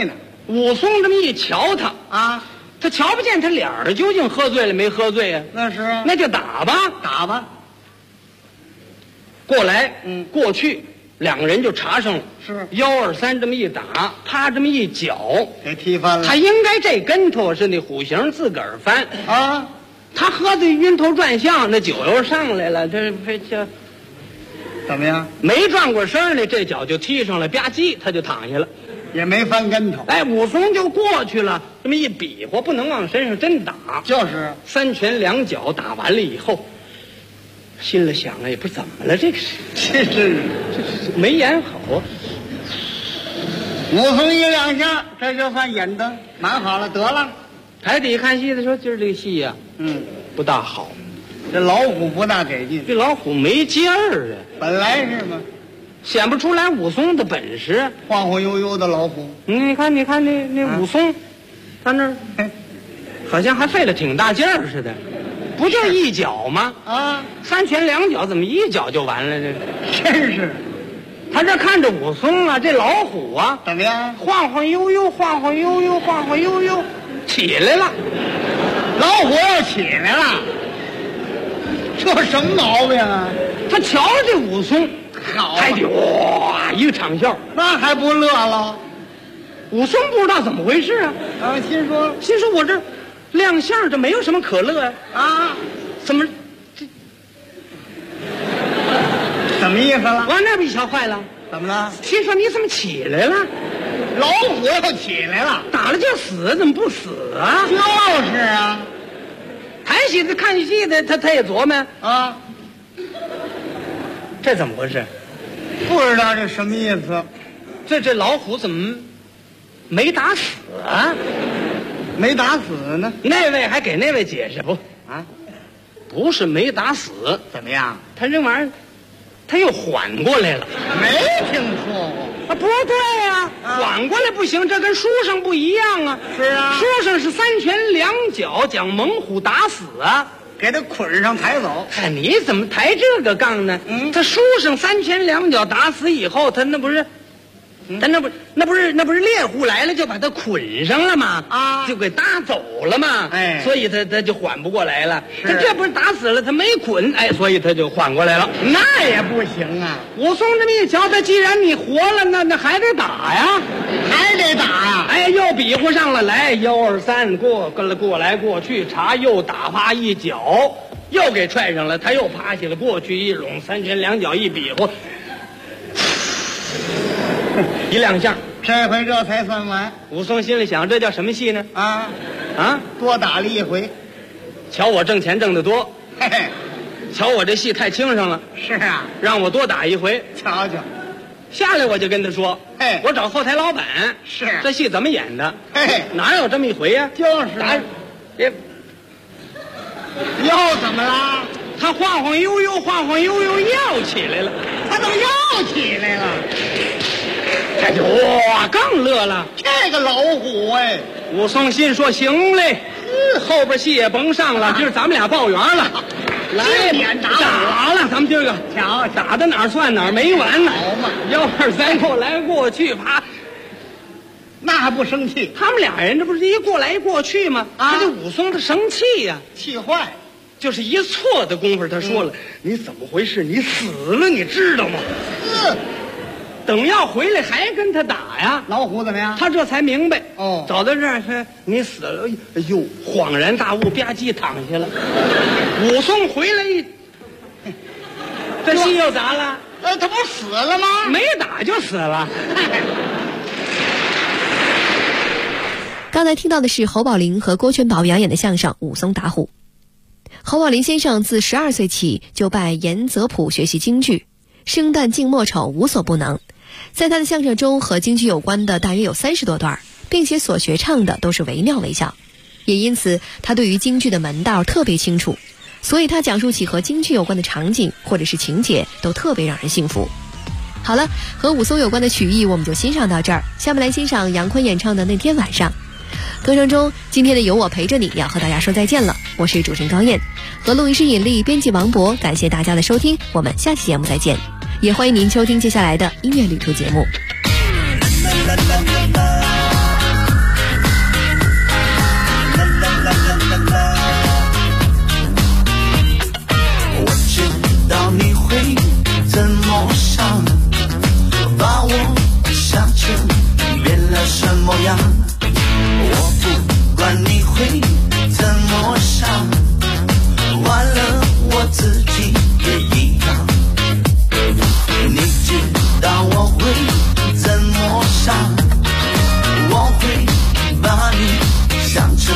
武松这么一瞧他啊， 他瞧不见他脸儿究竟喝醉了没喝醉啊？ 那是啊， 那就打吧， 打吧。 过来，过去，两个人就查上了。 是 1、2、3这么一打，啪这么一脚， 给踢翻了。 他应该这跟头是那虎形自个儿翻啊。 他喝的晕头转向，那酒又上来了，这怎么样？ 没转过身呢，这脚就踢上了，吧唧他就躺下了， 也没翻跟头。 哎，武松就过去了，这么一比划，不能往身上真打， 就是 3拳2脚打完了以后，心里想了，也不知怎么了，这个是没演好。 武松一两下，这就算演的蛮好了，得了。 台底下看戏的说，今儿这个戏呀，不大好， 这老虎不大给劲， 这老虎没劲儿啊， 本来是嘛， 显不出来武松的本事， 晃晃悠悠的老虎。 你看那武松，他那儿好像还费了挺大劲儿似的，不就一脚吗？ 啊 ，3拳2脚，怎么一脚就完了？这真是。 他这看着武松啊，这老虎啊， 怎么样？ 晃晃悠悠，晃晃悠悠，晃晃悠悠，起来了。 老虎要起来了，这什么毛病啊？ 他瞧着这武松， 好， 还得哇一个场笑， 那还不乐了？ 武松不知道怎么回事啊， 心说我这亮相，这没有什么可乐啊， 怎么什么意思了？ 往那边一瞧，坏了， 怎么了？ 心说你怎么起来了？ 老虎要起来了， 打了就死，怎么不死啊？ 就是啊， 台戏的看戏的，他也琢磨啊， 这怎么回事？ 不知道这什么意思。 这老虎怎么没打死啊？ 没打死呢？ 那位还给那位解释不？ 啊， 不是没打死， 怎么样？ 他这玩意儿，他又缓过来了。 没听说过啊？不对呀，缓过来不行，这跟书上不一样啊。 是啊， 书上是3拳2脚将猛虎打死啊， 给他捆上抬走。 嗨，你怎么抬这个杠呢？他书上3拳2脚打死以后，他那不是。他那不是猎户来了就把他捆上了吗？啊，就给打走了嘛。 哎， 所以他就缓不过来了。他这不是打死了，他没捆，哎，所以他就缓过来了。 那也不行啊！ 武松这么一瞧，他既然你活了，那还得打呀， 还得打呀！ 哎，又比划上了，来1、2、3，过来过去查，又打啪一脚，又给踹上了，他又趴下了，过去一拢，3拳2脚一比划。一亮相， 这回这才算完。 武松心里想，这叫什么戏呢？啊， 多打了一回。 瞧我挣钱挣得多， 嘿嘿， 瞧我这戏太轻省了。 是啊， 让我多打一回。 瞧瞧， 下来我就跟他说， 嘿， 我找后台老板， 是这戏怎么演的？ 嘿， 哪有这么一回呀？ 就是打，别， 又怎么了？ 他晃晃悠悠，晃晃悠悠又起来了。 他怎么又起来了？ 这就哇更乐了。 这个老虎哎， 武松心说行嘞，后边戏也甭上了，今儿咱们俩报圆了。来点打了，咱们今儿个瞧打的哪儿算哪儿，没完呢。 好嘛 1、2、3过来过去，啪， 那还不生气？ 他们俩人这不是一过来一过去吗？他这武松他生气呀， 气坏。 就是一错的功夫，他说了：“你怎么回事？你死了，你知道吗？”等要回来还跟他打呀。 老虎怎么样？ 他这才明白。 哦， 走到这儿是你死了，哎呦，恍然大悟，吧唧躺下了。武松回来一，这戏又咋了？ 他不死了吗？ 没打就死了。 刚才听到的是侯宝林和郭全宝表演的相声《武松打虎》。侯宝林先生自12岁起就拜严泽普学习京剧，生旦净末丑无所不能。在他的相声中，和京剧有关的大约有30多段，并且所学唱的都是惟妙惟肖，也因此他对于京剧的门道特别清楚，所以他讲述起和京剧有关的场景或者是情节都特别让人信服。好了，和武松有关的曲艺我们就欣赏到这儿，下面来欣赏杨坤演唱的《那天晚上》。歌声中，今天的有我陪着你要和大家说再见了，我是主持人高燕，和录音师尹丽，编辑王博，感谢大家的收听，我们下期节目再见，也欢迎您收听接下来的音乐旅途节目。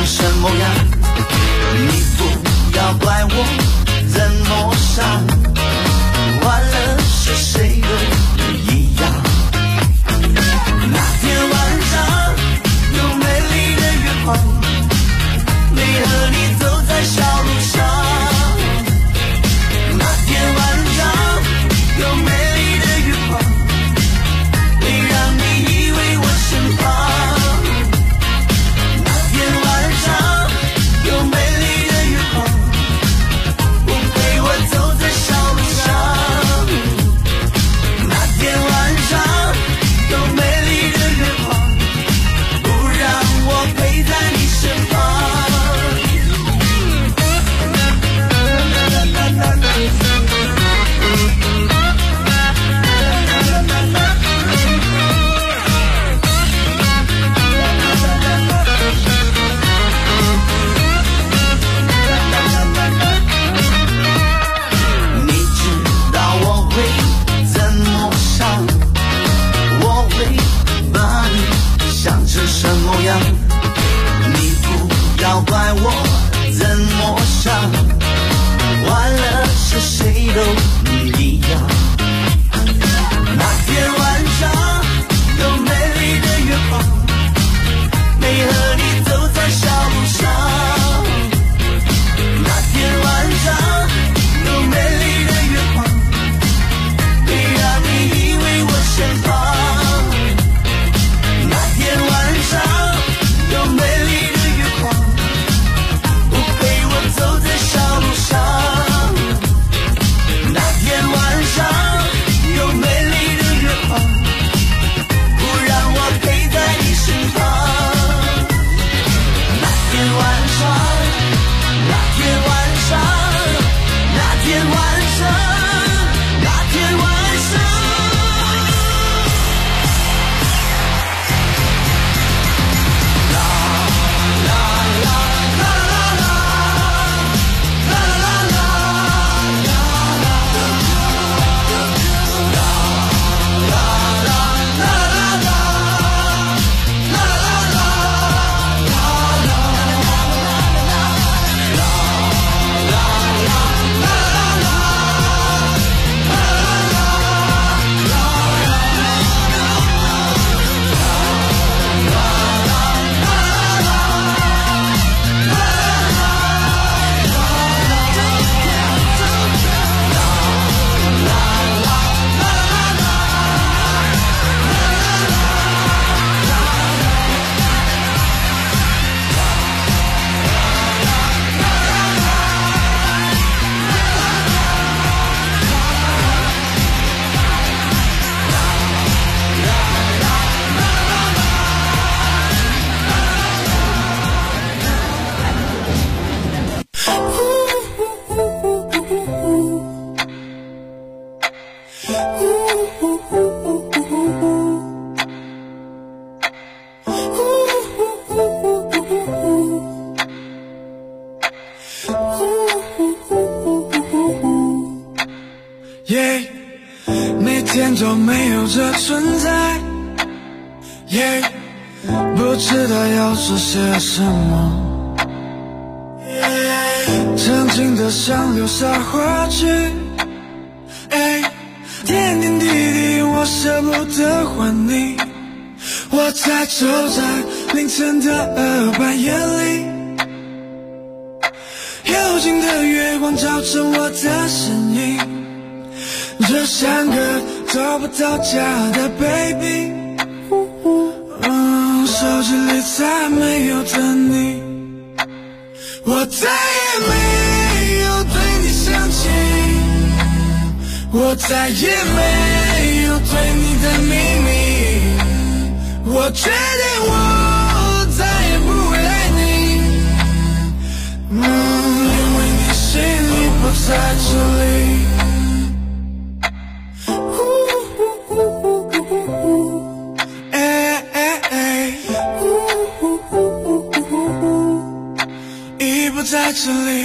成什么样？你不要怪我怎么伤，完了是谁都一样。那天晚上有美丽的月光，没和你走在小路上。那天晚上有美丽的月光，没让你依偎我身旁。那天晚上有美丽的月光，不陪我走在小路上。那天晚上有美丽的月光，不让我陪在你身旁。你知道我会怎么想，我会把你想成什么样？你不要怪我怎么想，完了是谁都一样。那天晚上有美丽的月光，没和你走在小路上。那天晚上有美丽的月光，没让你依偎我身旁。那天晚上有美丽的月光，不陪我走在小路上。那天晚上有美丽的月光，不让我陪在你身旁。那天晚上，那天晚上，那天晚上，那天晚上。每天都没有这存在，不知道要说些什么，曾经的想留下回去，点点滴滴我舍不得还你。我在走在凌晨的半夜里，幽静的月光照着我的身影，就像个找不到家的 baby， 手机里再没有的你，我再也没有对你想起，我再也没有对你的秘密，我决定我再也不会爱你，因为你心里不在这里。已不在这里。